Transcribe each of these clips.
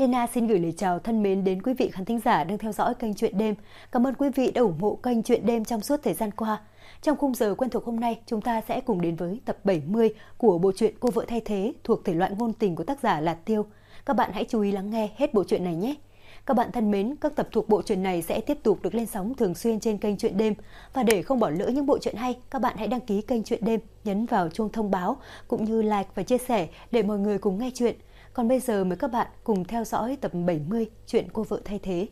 Lena xin gửi lời chào thân mến đến quý vị khán thính giả đang theo dõi kênh Chuyện Đêm. Cảm ơn quý vị đã ủng hộ kênh Chuyện Đêm trong suốt thời gian qua. Trong khung giờ quen thuộc hôm nay, chúng ta sẽ cùng đến với tập 70 của bộ truyện Cô vợ thay thế thuộc thể loại ngôn tình của tác giả là Tiêu. Các bạn hãy chú ý lắng nghe hết bộ truyện này nhé. Các bạn thân mến, các tập thuộc bộ truyện này sẽ tiếp tục được lên sóng thường xuyên trên kênh Chuyện Đêm. Và để không bỏ lỡ những bộ truyện hay, các bạn hãy đăng ký kênh Chuyện Đêm, nhấn vào chuông thông báo cũng như like và chia sẻ để mọi người cùng nghe chuyện. Còn bây giờ mời các bạn cùng theo dõi tập 70 chuyện Cô vợ thay thế.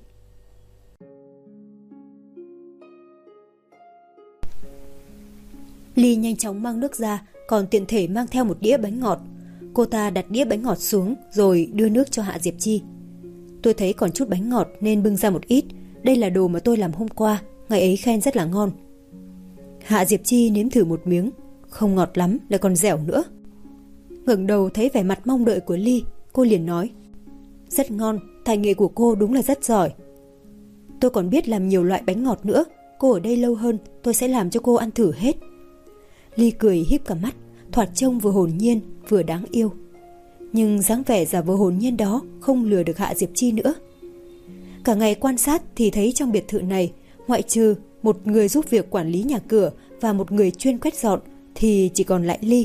Ly nhanh chóng mang nước ra, còn tiện thể mang theo một đĩa bánh ngọt. Cô ta đặt đĩa bánh ngọt xuống rồi đưa nước cho Hạ Diệp Chi. Tôi thấy còn chút bánh ngọt nên bưng ra một ít. Đây là đồ mà tôi làm hôm qua, ngày ấy khen rất là ngon. Hạ Diệp Chi nếm thử một miếng, không ngọt lắm, lại còn dẻo nữa. Ngẩng đầu thấy vẻ mặt mong đợi của Ly, cô liền nói: rất ngon, tài nghệ của cô đúng là rất giỏi. Tôi còn biết làm nhiều loại bánh ngọt nữa, cô ở đây lâu hơn, tôi sẽ làm cho cô ăn thử hết. Ly cười híp cả mắt, thoạt trông vừa hồn nhiên vừa đáng yêu. Nhưng dáng vẻ giả vờ hồn nhiên đó không lừa được Hạ Diệp Chi nữa. Cả ngày quan sát thì thấy trong biệt thự này, ngoại trừ một người giúp việc quản lý nhà cửa và một người chuyên quét dọn thì chỉ còn lại Ly.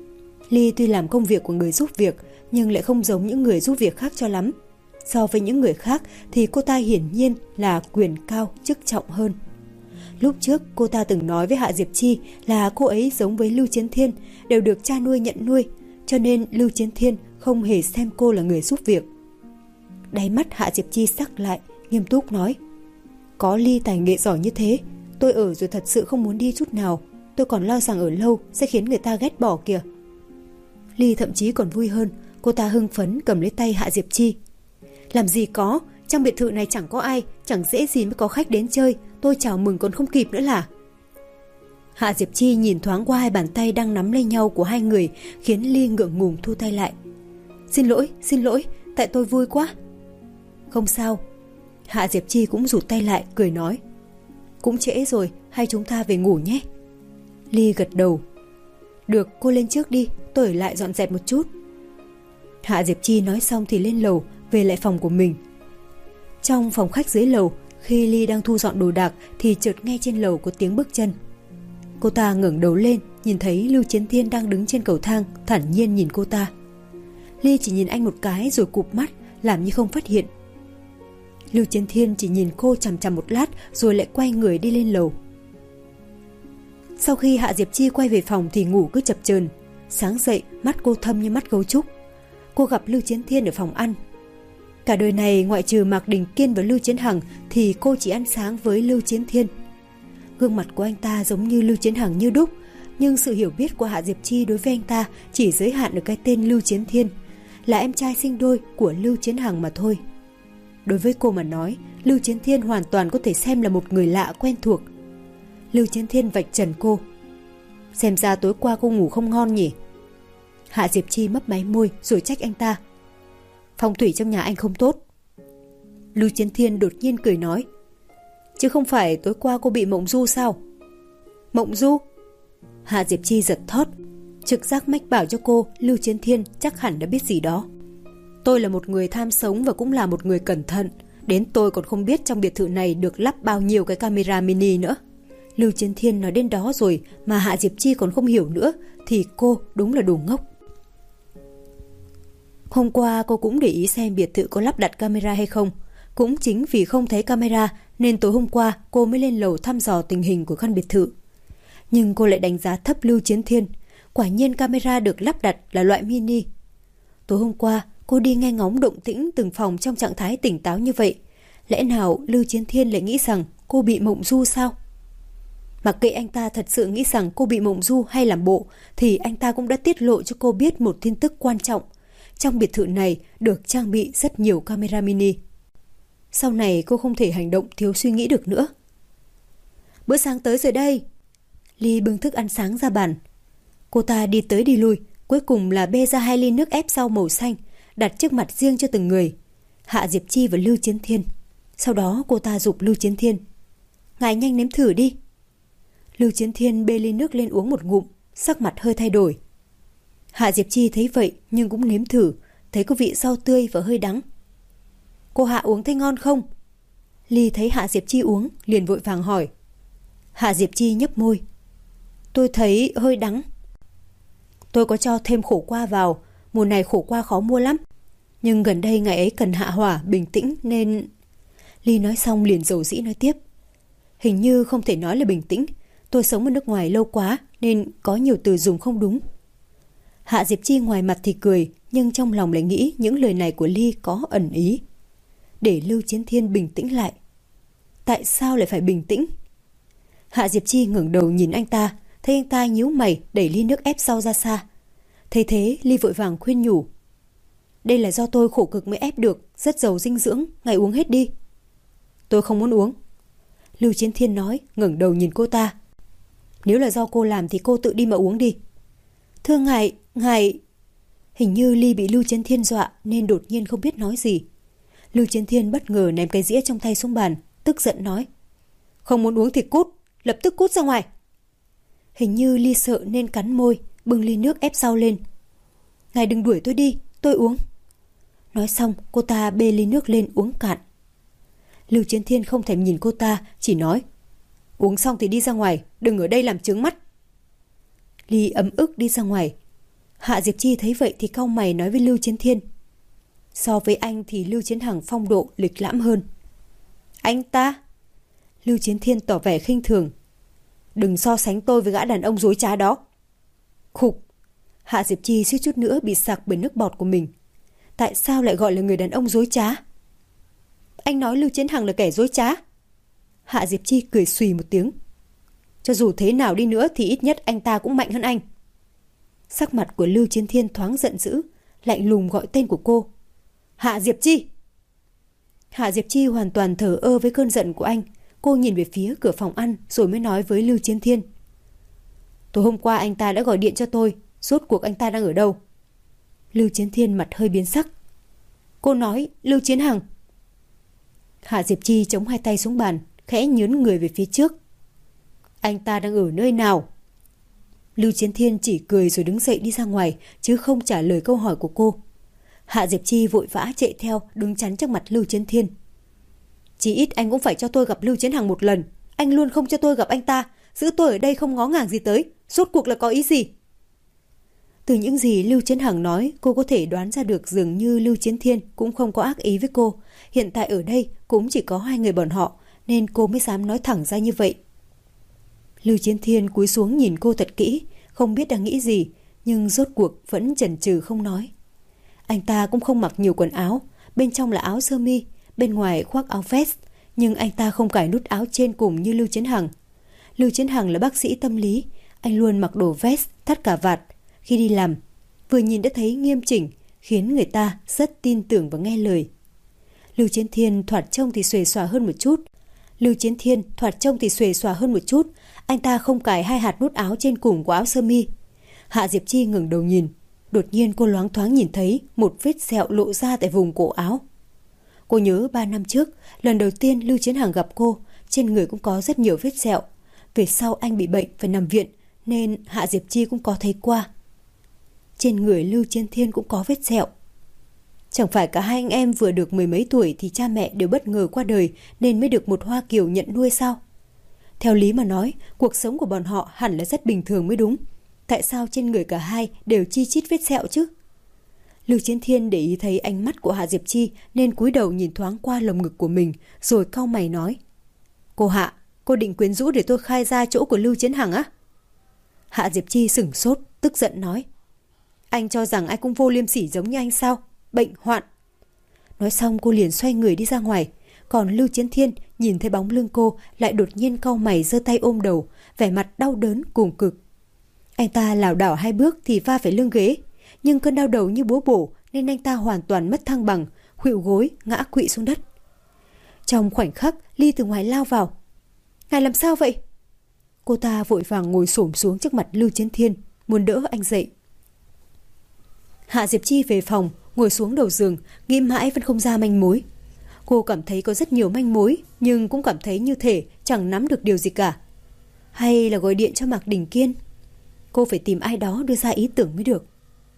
Ly tuy làm công việc của người giúp việc nhưng lại không giống những người giúp việc khác cho lắm. So với những người khác thì cô ta hiển nhiên là quyền cao chức trọng hơn. Lúc trước cô ta từng nói với Hạ Diệp Chi là cô ấy giống với Lưu Chiến Thiên, đều được cha nuôi nhận nuôi, cho nên Lưu Chiến Thiên không hề xem cô là người giúp việc. Đáy mắt Hạ Diệp Chi sắc lại, nghiêm túc nói: có Ly tài nghệ giỏi như thế, tôi ở rồi thật sự không muốn đi chút nào. Tôi còn lo rằng ở lâu sẽ khiến người ta ghét bỏ kìa. Ly thậm chí còn vui hơn, cô ta hưng phấn cầm lấy tay Hạ Diệp Chi. Làm gì có, trong biệt thự này chẳng có ai, chẳng dễ gì mới có khách đến chơi, tôi chào mừng còn không kịp nữa là. Hạ Diệp Chi nhìn thoáng qua hai bàn tay đang nắm lấy nhau của hai người, khiến Ly ngượng ngùng thu tay lại. Xin lỗi, tại tôi vui quá. Không sao. Hạ Diệp Chi cũng rụt tay lại, cười nói: cũng trễ rồi, hay chúng ta về ngủ nhé. Ly gật đầu. Được, cô lên trước đi, tôi ở lại dọn dẹp một chút. Hạ Diệp Chi nói xong thì lên lầu, về lại phòng của mình. Trong phòng khách dưới lầu, khi Ly đang thu dọn đồ đạc thì chợt nghe trên lầu có tiếng bước chân. Cô ta ngẩng đầu lên, nhìn thấy Lưu Chiến Thiên đang đứng trên cầu thang, thản nhiên nhìn cô ta. Ly chỉ nhìn anh một cái rồi cụp mắt, làm như không phát hiện. Lưu Chiến Thiên chỉ nhìn cô chằm chằm một lát rồi lại quay người đi lên lầu. Sau khi Hạ Diệp Chi quay về phòng thì ngủ cứ chập chờn. Sáng dậy mắt cô thâm như mắt gấu trúc. Cô gặp Lưu Chiến Thiên ở phòng ăn. Cả đời này ngoại trừ Mạc Đình Kiên và Lưu Chiến Hằng thì cô chỉ ăn sáng với Lưu Chiến Thiên. Gương mặt của anh ta giống như Lưu Chiến Hằng như đúc, nhưng sự hiểu biết của Hạ Diệp Chi đối với anh ta chỉ giới hạn ở cái tên Lưu Chiến Thiên, là em trai sinh đôi của Lưu Chiến Hằng mà thôi. Đối với cô mà nói, Lưu Chiến Thiên hoàn toàn có thể xem là một người lạ quen thuộc. Lưu Chiến Thiên vạch trần cô: xem ra tối qua cô ngủ không ngon nhỉ. Hạ Diệp Chi mấp máy môi rồi trách anh ta: phong thủy trong nhà anh không tốt. Lưu Chiến Thiên đột nhiên cười nói: chứ không phải tối qua cô bị mộng du sao? Mộng du? Hạ Diệp Chi giật thót. Trực giác mách bảo cho cô Lưu Chiến Thiên chắc hẳn đã biết gì đó. Tôi là một người tham sống và cũng là một người cẩn thận, đến tôi còn không biết trong biệt thự này được lắp bao nhiêu cái camera mini nữa. Lưu Chiến Thiên nói đến đó rồi mà Hạ Diệp Chi còn không hiểu nữa thì cô đúng là đồ ngốc. Hôm qua cô cũng để ý xem biệt thự có lắp đặt camera hay không. Cũng chính vì không thấy camera nên tối hôm qua cô mới lên lầu thăm dò tình hình của căn biệt thự. Nhưng cô lại đánh giá thấp Lưu Chiến Thiên. Quả nhiên camera được lắp đặt là loại mini. Tối hôm qua cô đi nghe ngóng động tĩnh từng phòng trong trạng thái tỉnh táo như vậy. Lẽ nào Lưu Chiến Thiên lại nghĩ rằng cô bị mộng du sao? Mặc kệ anh ta thật sự nghĩ rằng cô bị mộng du hay làm bộ thì anh ta cũng đã tiết lộ cho cô biết một tin tức quan trọng. Trong biệt thự này được trang bị rất nhiều camera mini. Sau này cô không thể hành động thiếu suy nghĩ được nữa. Bữa sáng tới rồi đây. Ly bưng thức ăn sáng ra bàn. Cô ta đi tới đi lui, cuối cùng là bê ra 2 ly nước ép rau màu xanh, đặt trước mặt riêng cho từng người, Hạ Diệp Chi và Lưu Chiến Thiên. Sau đó cô ta giục Lưu Chiến Thiên: ngài nhanh nếm thử đi. Lưu Chiến Thiên bê ly nước lên uống một ngụm, sắc mặt hơi thay đổi. Hạ Diệp Chi thấy vậy nhưng cũng nếm thử, thấy có vị rau tươi và hơi đắng. Cô Hạ uống thấy ngon không? Ly thấy Hạ Diệp Chi uống, liền vội vàng hỏi. Hạ Diệp Chi nhấp môi. Tôi thấy hơi đắng. Tôi có cho thêm khổ qua vào, mùa này khổ qua khó mua lắm. Nhưng gần đây ngày ấy cần hạ hỏa, bình tĩnh nên... Ly nói xong liền dầu dĩ nói tiếp. Hình như không thể nói là bình tĩnh. Tôi sống ở nước ngoài lâu quá nên có nhiều từ dùng không đúng. Hạ Diệp Chi ngoài mặt thì cười, nhưng trong lòng lại nghĩ những lời này của Ly có ẩn ý. Để Lưu Chiến Thiên bình tĩnh lại. Tại sao lại phải bình tĩnh? Hạ Diệp Chi ngẩng đầu nhìn anh ta, thấy anh ta nhíu mày đẩy ly nước ép sau ra xa. Thấy thế, Ly vội vàng khuyên nhủ. Đây là do tôi khổ cực mới ép được, rất giàu dinh dưỡng, ngài uống hết đi. Tôi không muốn uống. Lưu Chiến Thiên nói, ngẩng đầu nhìn cô ta. Nếu là do cô làm thì cô tự đi mà uống đi. Thưa ngài... Hình như Ly bị Lưu Chiến Thiên dọa nên đột nhiên không biết nói gì. Lưu Chiến Thiên bất ngờ ném cái dĩa trong tay xuống bàn, tức giận nói. Không muốn uống thì cút, lập tức cút ra ngoài. Hình như Ly sợ nên cắn môi, bưng ly nước ép sau lên. Ngài đừng đuổi tôi đi, tôi uống. Nói xong, cô ta bê ly nước lên uống cạn. Lưu Chiến Thiên không thèm nhìn cô ta, chỉ nói. Uống xong thì đi ra ngoài, đừng ở đây làm chướng mắt. Ly ấm ức đi ra ngoài. Hạ Diệp Chi thấy vậy thì cau mày nói với Lưu Chiến Thiên. So với anh thì Lưu Chiến Hằng phong độ lịch lãm hơn. Anh ta? Lưu Chiến Thiên tỏ vẻ khinh thường. Đừng so sánh tôi với gã đàn ông dối trá đó. Khục. Hạ Diệp Chi suýt chút nữa bị sặc bởi nước bọt của mình. Tại sao lại gọi là người đàn ông dối trá? Anh nói Lưu Chiến Hằng là kẻ dối trá? Hạ Diệp Chi cười xùy một tiếng. Cho dù thế nào đi nữa thì ít nhất anh ta cũng mạnh hơn anh. Sắc mặt của Lưu Chiến Thiên thoáng giận dữ, lạnh lùng gọi tên của cô. Hạ Diệp Chi! Hạ Diệp Chi hoàn toàn thờ ơ với cơn giận của anh. Cô nhìn về phía cửa phòng ăn rồi mới nói với Lưu Chiến Thiên. Tối hôm qua anh ta đã gọi điện cho tôi, rốt cuộc anh ta đang ở đâu? Lưu Chiến Thiên mặt hơi biến sắc. Cô nói Lưu Chiến Hằng. Hạ Diệp Chi chống hai tay xuống bàn, khẽ nhướn người về phía trước. Anh ta đang ở nơi nào? Lưu Chiến Thiên chỉ cười rồi đứng dậy đi ra ngoài, chứ không trả lời câu hỏi của cô. Hạ Diệp Chi vội vã chạy theo, đứng chắn trước mặt Lưu Chiến Thiên. Chỉ ít anh cũng phải cho tôi gặp Lưu Chiến Hằng một lần. Anh luôn không cho tôi gặp anh ta, giữ tôi ở đây không ngó ngàng gì tới. Rốt cuộc là có ý gì? Từ những gì Lưu Chiến Hằng nói, cô có thể đoán ra được dường như Lưu Chiến Thiên cũng không có ác ý với cô. Hiện tại ở đây cũng chỉ có hai người bọn họ, nên cô mới dám nói thẳng ra như vậy. Lưu Chiến Thiên cúi xuống nhìn cô thật kỹ, không biết đang nghĩ gì, nhưng rốt cuộc vẫn chần chừ không nói. Anh ta cũng không mặc nhiều quần áo, bên trong là áo sơ mi, bên ngoài khoác áo vest, nhưng anh ta không cài nút áo trên cùng như Lưu Chiến Hằng. Lưu Chiến Hằng là bác sĩ tâm lý, anh luôn mặc đồ vest, thắt cà vạt. Khi đi làm, vừa nhìn đã thấy nghiêm chỉnh, khiến người ta rất tin tưởng và nghe lời. Lưu Chiến Thiên thoạt trông thì xuề xòa hơn một chút. Anh ta không cài hai hạt nút áo trên cùng của áo sơ mi. Hạ Diệp Chi ngẩng đầu nhìn. Đột nhiên cô loáng thoáng nhìn thấy một vết sẹo lộ ra tại vùng cổ áo. Cô nhớ 3 năm trước, lần đầu tiên Lưu Chiến Hằng gặp cô, trên người cũng có rất nhiều vết sẹo. Về sau anh bị bệnh phải nằm viện, nên Hạ Diệp Chi cũng có thấy qua. Trên người Lưu Chiến Thiên cũng có vết sẹo. Chẳng phải cả hai anh em vừa được 10 mấy tuổi thì cha mẹ đều bất ngờ qua đời nên mới được một Hoa Kiều nhận nuôi sao? Theo lý mà nói, cuộc sống của bọn họ hẳn là rất bình thường mới đúng. Tại sao trên người cả hai đều chi chít vết sẹo chứ? Lưu Chiến Thiên để ý thấy ánh mắt của Hạ Diệp Chi nên cúi đầu nhìn thoáng qua lồng ngực của mình rồi cau mày nói. Cô Hạ, cô định quyến rũ để tôi khai ra chỗ của Lưu Chiến Hằng á? Hạ Diệp Chi sửng sốt, tức giận nói. Anh cho rằng ai cũng vô liêm sỉ giống như anh sao? Bệnh hoạn. Nói xong cô liền xoay người đi ra ngoài. Còn Lưu Chiến Thiên nhìn thấy bóng lưng cô lại đột nhiên cau mày giơ tay ôm đầu, vẻ mặt đau đớn cùng cực. Anh ta lảo đảo 2 bước thì va phải lưng ghế, nhưng cơn đau đầu như búa bổ nên anh ta hoàn toàn mất thăng bằng, khuỵu gối ngã quỵ xuống đất. Trong khoảnh khắc, Ly từ ngoài lao vào. Ngài làm sao vậy? Cô ta vội vàng ngồi xổm xuống trước mặt Lưu Chiến Thiên, muốn đỡ anh dậy. Hạ Diệp Chi về phòng, ngồi xuống đầu giường, nghĩ mãi vẫn không ra manh mối. Cô cảm thấy có rất nhiều manh mối, nhưng cũng cảm thấy như thể chẳng nắm được điều gì cả. Hay là gọi điện cho Mạc Đình Kiên? Cô phải tìm ai đó đưa ra ý tưởng mới được.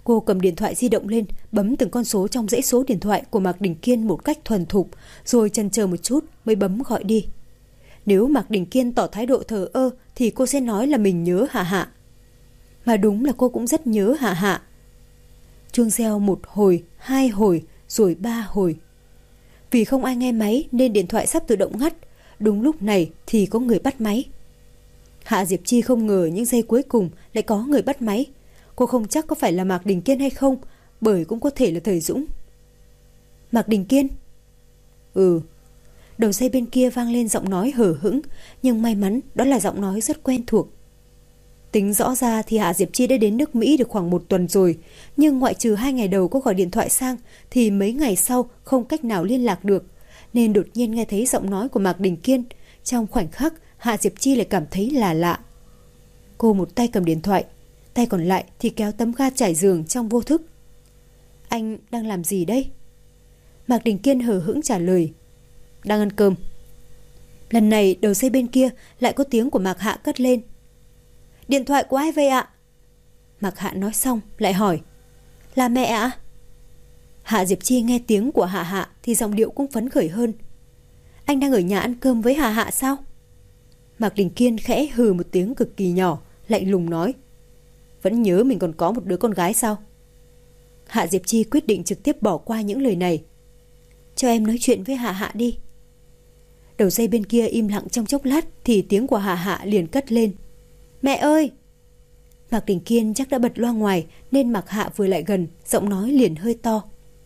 Cô cầm điện thoại di động lên, bấm từng con số trong dãy số điện thoại của Mạc Đình Kiên một cách thuần thục, rồi chần chờ một chút mới bấm gọi đi. Nếu Mạc Đình Kiên tỏ thái độ thờ ơ thì cô sẽ nói là mình nhớ Hạ Hạ. Mà đúng là cô cũng rất nhớ Hạ Hạ. Chuông reo 1 hồi, 2 hồi, rồi 3 hồi. Vì không ai nghe máy nên điện thoại sắp tự động ngắt. Đúng lúc này thì có người bắt máy. Hạ Diệp Chi không ngờ những giây cuối cùng lại có người bắt máy. Cô không chắc có phải là Mạc Đình Kiên hay không, bởi cũng có thể là Thời Dũng. Mạc Đình Kiên? Ừ. Đầu dây bên kia vang lên giọng nói hờ hững, nhưng may mắn đó là giọng nói rất quen thuộc. Tính rõ ra thì Hạ Diệp Chi đã đến nước Mỹ được khoảng 1 tuần rồi, nhưng ngoại trừ 2 ngày đầu có gọi điện thoại sang thì mấy ngày sau không cách nào liên lạc được, nên đột nhiên nghe thấy giọng nói của Mạc Đình Kiên. Trong khoảnh khắc, Hạ Diệp Chi lại cảm thấy là lạ. Cô một tay cầm điện thoại, tay còn lại thì kéo tấm ga trải giường trong vô thức. Anh đang làm gì đây? Mạc Đình Kiên hờ hững trả lời. Đang ăn cơm. Lần này đầu dây bên kia lại có tiếng của Mạc Hạ cất lên. Điện thoại của ai vậy ạ? Mạc Hạ nói xong lại hỏi. Là mẹ ạ? Hạ Diệp Chi nghe tiếng của Hạ Hạ thì giọng điệu cũng phấn khởi hơn. Anh đang ở nhà ăn cơm với Hạ Hạ sao? Mạc Đình Kiên khẽ hừ một tiếng cực kỳ nhỏ, lạnh lùng nói. Vẫn nhớ mình còn có một đứa con gái sao? Hạ Diệp Chi quyết định trực tiếp bỏ qua những lời này. Cho em nói chuyện với Hạ Hạ đi. Đầu dây bên kia im lặng trong chốc lát thì tiếng của Hạ Hạ liền cất lên. Mẹ ơi! Mạc Đình Kiên chắc đã bật loa ngoài nên Mạc Hạ vừa lại gần, giọng nói liền hơi to.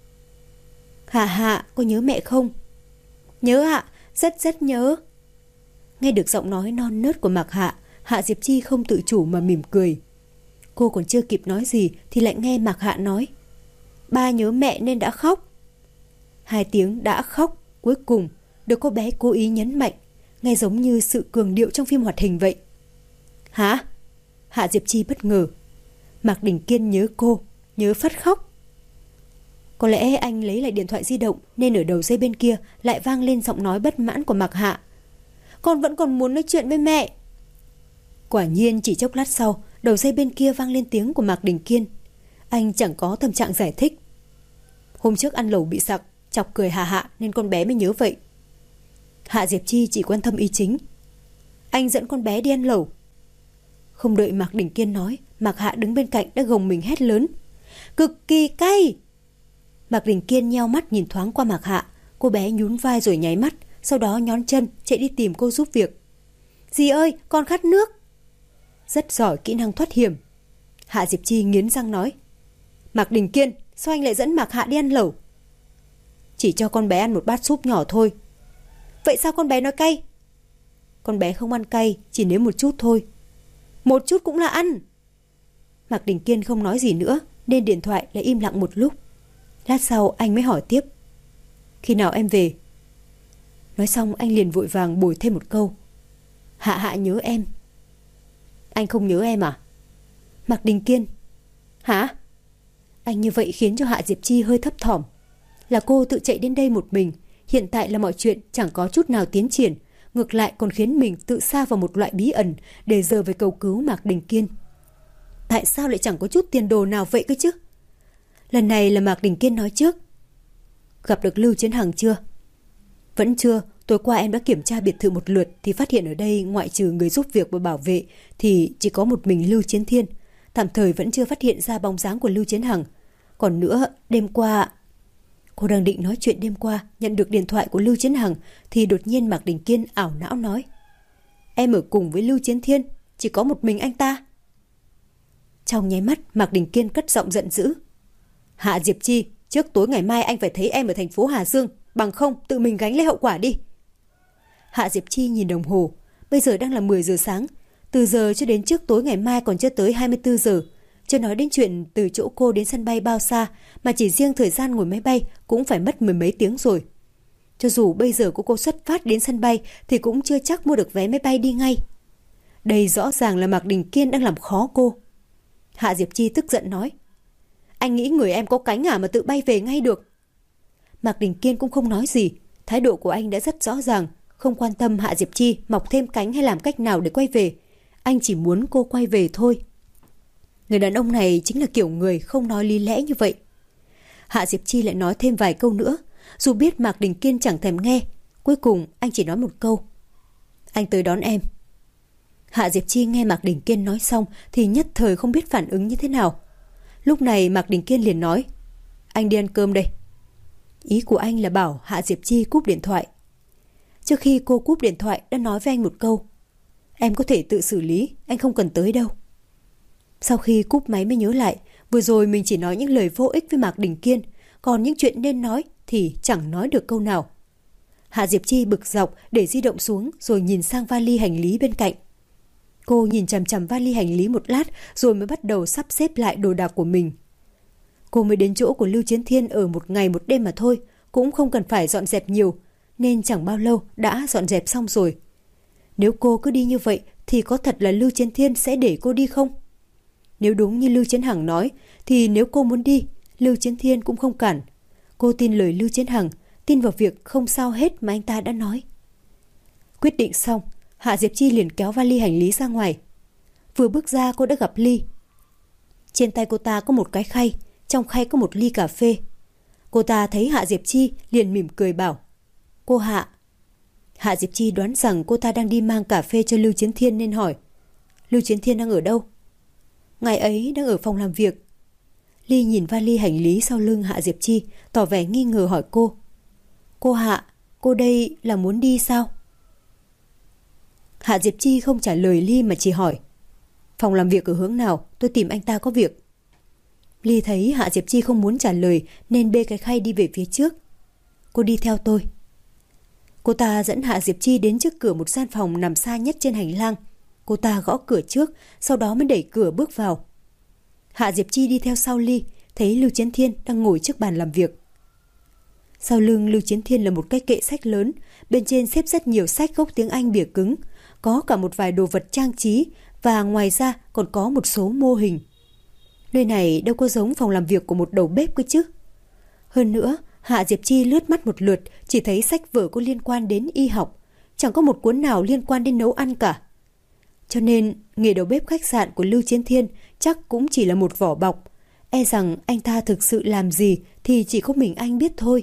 Hạ Hạ, có nhớ mẹ không? Nhớ ạ, rất rất nhớ. Nghe được giọng nói non nớt của Mạc Hạ, Hạ Diệp Chi không tự chủ mà mỉm cười. Cô còn chưa kịp nói gì thì lại nghe Mạc Hạ nói. Ba nhớ mẹ nên đã khóc. 2 tiếng đã khóc cuối cùng được cô bé cố ý nhấn mạnh, nghe giống như sự cường điệu trong phim hoạt hình vậy. Hả? Hạ Diệp Chi bất ngờ. Mạc Đình Kiên nhớ cô, nhớ phát khóc. Có lẽ anh lấy lại điện thoại di động nên ở đầu dây bên kia lại vang lên giọng nói bất mãn của Mạc Hạ. Con vẫn còn muốn nói chuyện với mẹ. Quả nhiên chỉ chốc lát sau, đầu dây bên kia vang lên tiếng của Mạc Đình Kiên. Anh chẳng có tâm trạng giải thích. Hôm trước ăn lẩu bị sặc, chọc cười Hạ Hạ nên con bé mới nhớ vậy. Hạ Diệp Chi chỉ quan tâm ý chính. Anh dẫn con bé đi ăn lẩu. Không đợi Mạc Đình Kiên nói, Mạc Hạ đứng bên cạnh đã gồng mình hét lớn. Cực kỳ cay! Mạc Đình Kiên nheo mắt nhìn thoáng qua Mạc Hạ. Cô bé nhún vai rồi nháy mắt, sau đó nhón chân chạy đi tìm cô giúp việc. Dì ơi, con khát nước. Rất giỏi kỹ năng thoát hiểm. Hạ Diệp Chi nghiến răng nói. Mạc Đình Kiên, sao anh lại dẫn Mạc Hạ đi ăn lẩu? Chỉ cho con bé ăn một bát súp nhỏ thôi. Vậy sao con bé nói cay? Con bé không ăn cay, chỉ nếm một chút thôi. Một chút cũng là ăn. Mạc Đình Kiên không nói gì nữa nên điện thoại lại im lặng một lúc. Lát sau anh mới hỏi tiếp. Khi nào em về? Nói xong anh liền vội vàng bồi thêm một câu. Hạ Hạ nhớ em. Anh không nhớ em à? Mạc Đình Kiên. Hả? Anh như vậy khiến cho Hạ Diệp Chi hơi thấp thỏm. Là cô tự chạy đến đây một mình. Hiện tại là mọi chuyện chẳng có chút nào tiến triển, ngược lại còn khiến mình tự sa vào một loại bí ẩn để giờ về cầu cứu Mạc Đình Kiên. Tại sao lại chẳng có chút tiền đồ nào vậy cơ chứ? Lần này là Mạc Đình Kiên nói trước. Gặp được Lưu Chiến Hằng chưa? Vẫn chưa. Tối qua em đã kiểm tra biệt thự một lượt thì phát hiện ở đây ngoại trừ người giúp việc và bảo vệ thì chỉ có một mình Lưu Chiến Thiên. Tạm thời vẫn chưa phát hiện ra bóng dáng của Lưu Chiến Hằng. Còn nữa, đêm qua... Cô đang định nói chuyện đêm qua nhận được điện thoại của Lưu Chiến Hằng thì đột nhiên Mạc Đình Kiên ảo não nói. Em ở cùng với Lưu Chiến Thiên, chỉ có một mình anh ta. Trong nháy mắt Mạc Đình Kiên cất giọng giận dữ. Hạ Diệp Chi, trước tối ngày mai anh phải thấy em ở thành phố Hà Dương, bằng không tự mình gánh lấy hậu quả đi. Hạ Diệp Chi nhìn đồng hồ, bây giờ đang là 10 giờ sáng, từ giờ cho đến trước tối ngày mai còn chưa tới 24 giờ. Chưa nói đến chuyện từ chỗ cô đến sân bay bao xa, mà chỉ riêng thời gian ngồi máy bay cũng phải mất 10 mấy tiếng rồi. Cho dù bây giờ cô xuất phát đến sân bay thì cũng chưa chắc mua được vé máy bay đi ngay. Đây rõ ràng là Mạc Đình Kiên đang làm khó cô. Hạ Diệp Chi tức giận nói. Anh nghĩ người em có cánh à mà tự bay về ngay được? Mạc Đình Kiên cũng không nói gì. Thái độ của anh đã rất rõ ràng, không quan tâm Hạ Diệp Chi mọc thêm cánh hay làm cách nào để quay về. Anh chỉ muốn cô quay về thôi. Người đàn ông này chính là kiểu người không nói lý lẽ như vậy. Hạ Diệp Chi lại nói thêm vài câu nữa, dù biết Mạc Đình Kiên chẳng thèm nghe. Cuối cùng anh chỉ nói một câu: anh tới đón em. Hạ Diệp Chi nghe Mạc Đình Kiên nói xong thì nhất thời không biết phản ứng như thế nào. Lúc này Mạc Đình Kiên liền nói: anh đi ăn cơm đây. Ý của anh là bảo Hạ Diệp Chi cúp điện thoại. Trước khi cô cúp điện thoại đã nói với anh một câu: em có thể tự xử lý, anh không cần tới đâu. Sau khi cúp máy mới nhớ lại, vừa rồi mình chỉ nói những lời vô ích với Mạc Đình Kiên, còn những chuyện nên nói thì chẳng nói được câu nào. Hạ Diệp Chi bực dọc để di động xuống rồi nhìn sang vali hành lý bên cạnh. Cô nhìn chằm chằm vali hành lý một lát rồi mới bắt đầu sắp xếp lại đồ đạc của mình. Cô mới đến chỗ của Lưu Chiến Thiên ở một ngày một đêm mà thôi, cũng không cần phải dọn dẹp nhiều, nên chẳng bao lâu đã dọn dẹp xong rồi. Nếu cô cứ đi như vậy thì có thật là Lưu Chiến Thiên sẽ để cô đi không? Nếu đúng như Lưu Chiến Hằng nói thì nếu cô muốn đi, Lưu Chiến Thiên cũng không cản. Cô tin lời Lưu Chiến Hằng, tin vào việc không sao hết mà anh ta đã nói. Quyết định xong, Hạ Diệp Chi liền kéo vali hành lý ra ngoài. Vừa bước ra cô đã gặp Ly. Trên tay cô ta có một cái khay, trong khay có một ly cà phê. Cô ta thấy Hạ Diệp Chi liền mỉm cười bảo: cô Hạ. Hạ Diệp Chi đoán rằng cô ta đang đi mang cà phê cho Lưu Chiến Thiên nên hỏi: Lưu Chiến Thiên đang ở đâu? Ngày ấy đang ở phòng làm việc. Ly nhìn vali hành lý sau lưng Hạ Diệp Chi, tỏ vẻ nghi ngờ hỏi cô: cô Hạ, cô đây là muốn đi sao? Hạ Diệp Chi không trả lời Ly mà chỉ hỏi: phòng làm việc ở hướng nào, tôi tìm anh ta có việc. Ly thấy Hạ Diệp Chi không muốn trả lời nên bê cái khay đi về phía trước. Cô đi theo tôi. Cô ta dẫn Hạ Diệp Chi đến trước cửa một gian phòng nằm xa nhất trên hành lang. Cô ta gõ cửa trước, sau đó mới đẩy cửa bước vào. Hạ Diệp Chi đi theo sau Ly, thấy Lưu Chiến Thiên đang ngồi trước bàn làm việc. Sau lưng Lưu Chiến Thiên là một cái kệ sách lớn, bên trên xếp rất nhiều sách gốc tiếng Anh bìa cứng, có cả một vài đồ vật trang trí và ngoài ra còn có một số mô hình. Nơi này đâu có giống phòng làm việc của một đầu bếp cơ chứ. Hơn nữa, Hạ Diệp Chi lướt mắt một lượt, chỉ thấy sách vở có liên quan đến y học, chẳng có một cuốn nào liên quan đến nấu ăn cả. Cho nên, nghề đầu bếp khách sạn của Lưu Chiến Thiên chắc cũng chỉ là một vỏ bọc. E rằng anh ta thực sự làm gì thì chỉ có mình anh biết thôi.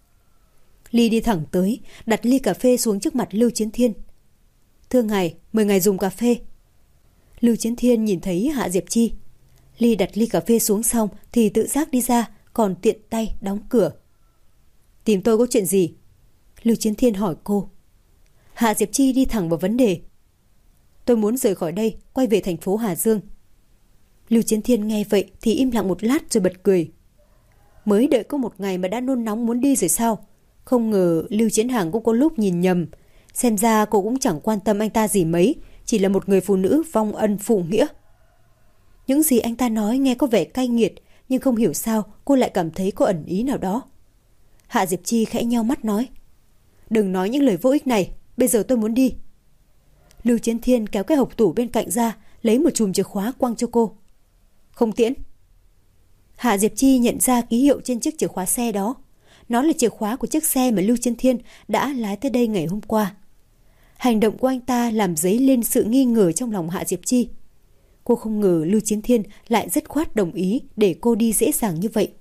Ly đi thẳng tới, đặt ly cà phê xuống trước mặt Lưu Chiến Thiên. Thưa ngài, mời ngài dùng cà phê. Lưu Chiến Thiên nhìn thấy Hạ Diệp Chi. Ly đặt ly cà phê xuống xong thì tự giác đi ra, còn tiện tay đóng cửa. Tìm tôi có chuyện gì? Lưu Chiến Thiên hỏi cô. Hạ Diệp Chi đi thẳng vào vấn đề. Tôi muốn rời khỏi đây, quay về thành phố Hà Dương. Lưu Chiến Thiên nghe vậy thì im lặng một lát rồi bật cười. Mới đợi có một ngày mà đã nôn nóng muốn đi rồi sao? Không ngờ Lưu Chiến Hằng cũng có lúc nhìn nhầm. Xem ra cô cũng chẳng quan tâm anh ta gì mấy, chỉ là một người phụ nữ vong ân phụ nghĩa. Những gì anh ta nói nghe có vẻ cay nghiệt, nhưng không hiểu sao cô lại cảm thấy có ẩn ý nào đó. Hạ Diệp Chi khẽ nheo mắt nói: đừng nói những lời vô ích này, bây giờ tôi muốn đi. Lưu Chiến Thiên kéo cái hộc tủ bên cạnh ra, lấy một chùm chìa khóa quăng cho cô. Không tiễn. Hạ Diệp Chi nhận ra ký hiệu trên chiếc chìa khóa xe đó. Nó là chìa khóa của chiếc xe mà Lưu Chiến Thiên đã lái tới đây ngày hôm qua. Hành động của anh ta làm dấy lên sự nghi ngờ trong lòng Hạ Diệp Chi. Cô không ngờ Lưu Chiến Thiên lại dứt khoát đồng ý để cô đi dễ dàng như vậy.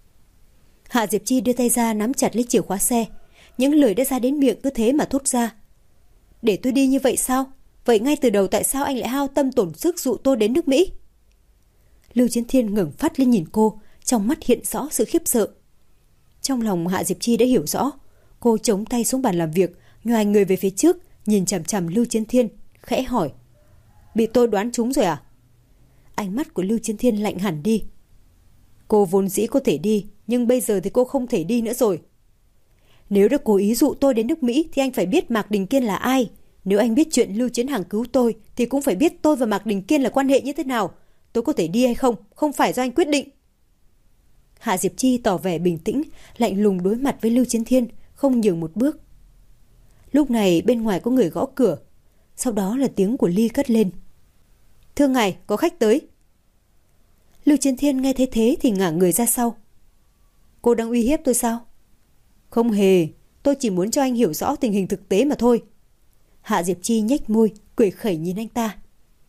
Hạ Diệp Chi đưa tay ra nắm chặt lấy chìa khóa xe. Những lời đã ra đến miệng cứ thế mà thốt ra. Để tôi đi như vậy sao? Vậy ngay từ đầu tại sao anh lại hao tâm tổn sức dụ tôi đến nước Mỹ? Lưu Chiến Thiên ngẩng phát lên nhìn cô, trong mắt hiện rõ sự khiếp sợ. Trong lòng Hạ Diệp Chi đã hiểu rõ. Cô chống tay xuống bàn làm việc, nhoài người về phía trước, nhìn chằm chằm Lưu Chiến Thiên, khẽ hỏi: bị tôi đoán trúng rồi à? Ánh mắt của Lưu Chiến Thiên lạnh hẳn đi. Cô vốn dĩ có thể đi, nhưng bây giờ thì cô không thể đi nữa rồi. Nếu đã cố ý dụ tôi đến nước Mỹ thì anh phải biết Mạc Đình Kiên là ai. Nếu anh biết chuyện Lưu Chiến Hằng cứu tôi thì cũng phải biết tôi và Mạc Đình Kiên là quan hệ như thế nào. Tôi có thể đi hay không, không phải do anh quyết định. Hạ Diệp Chi tỏ vẻ bình tĩnh, lạnh lùng đối mặt với Lưu Chiến Thiên, không nhường một bước. Lúc này bên ngoài có người gõ cửa. Sau đó là tiếng của Ly cất lên. Thưa ngài, có khách tới. Lưu Chiến Thiên nghe thấy thế thì ngả người ra sau. Cô đang uy hiếp tôi sao? Không hề, tôi chỉ muốn cho anh hiểu rõ tình hình thực tế mà thôi. Hạ Diệp Chi nhếch môi, cười khẩy nhìn anh ta.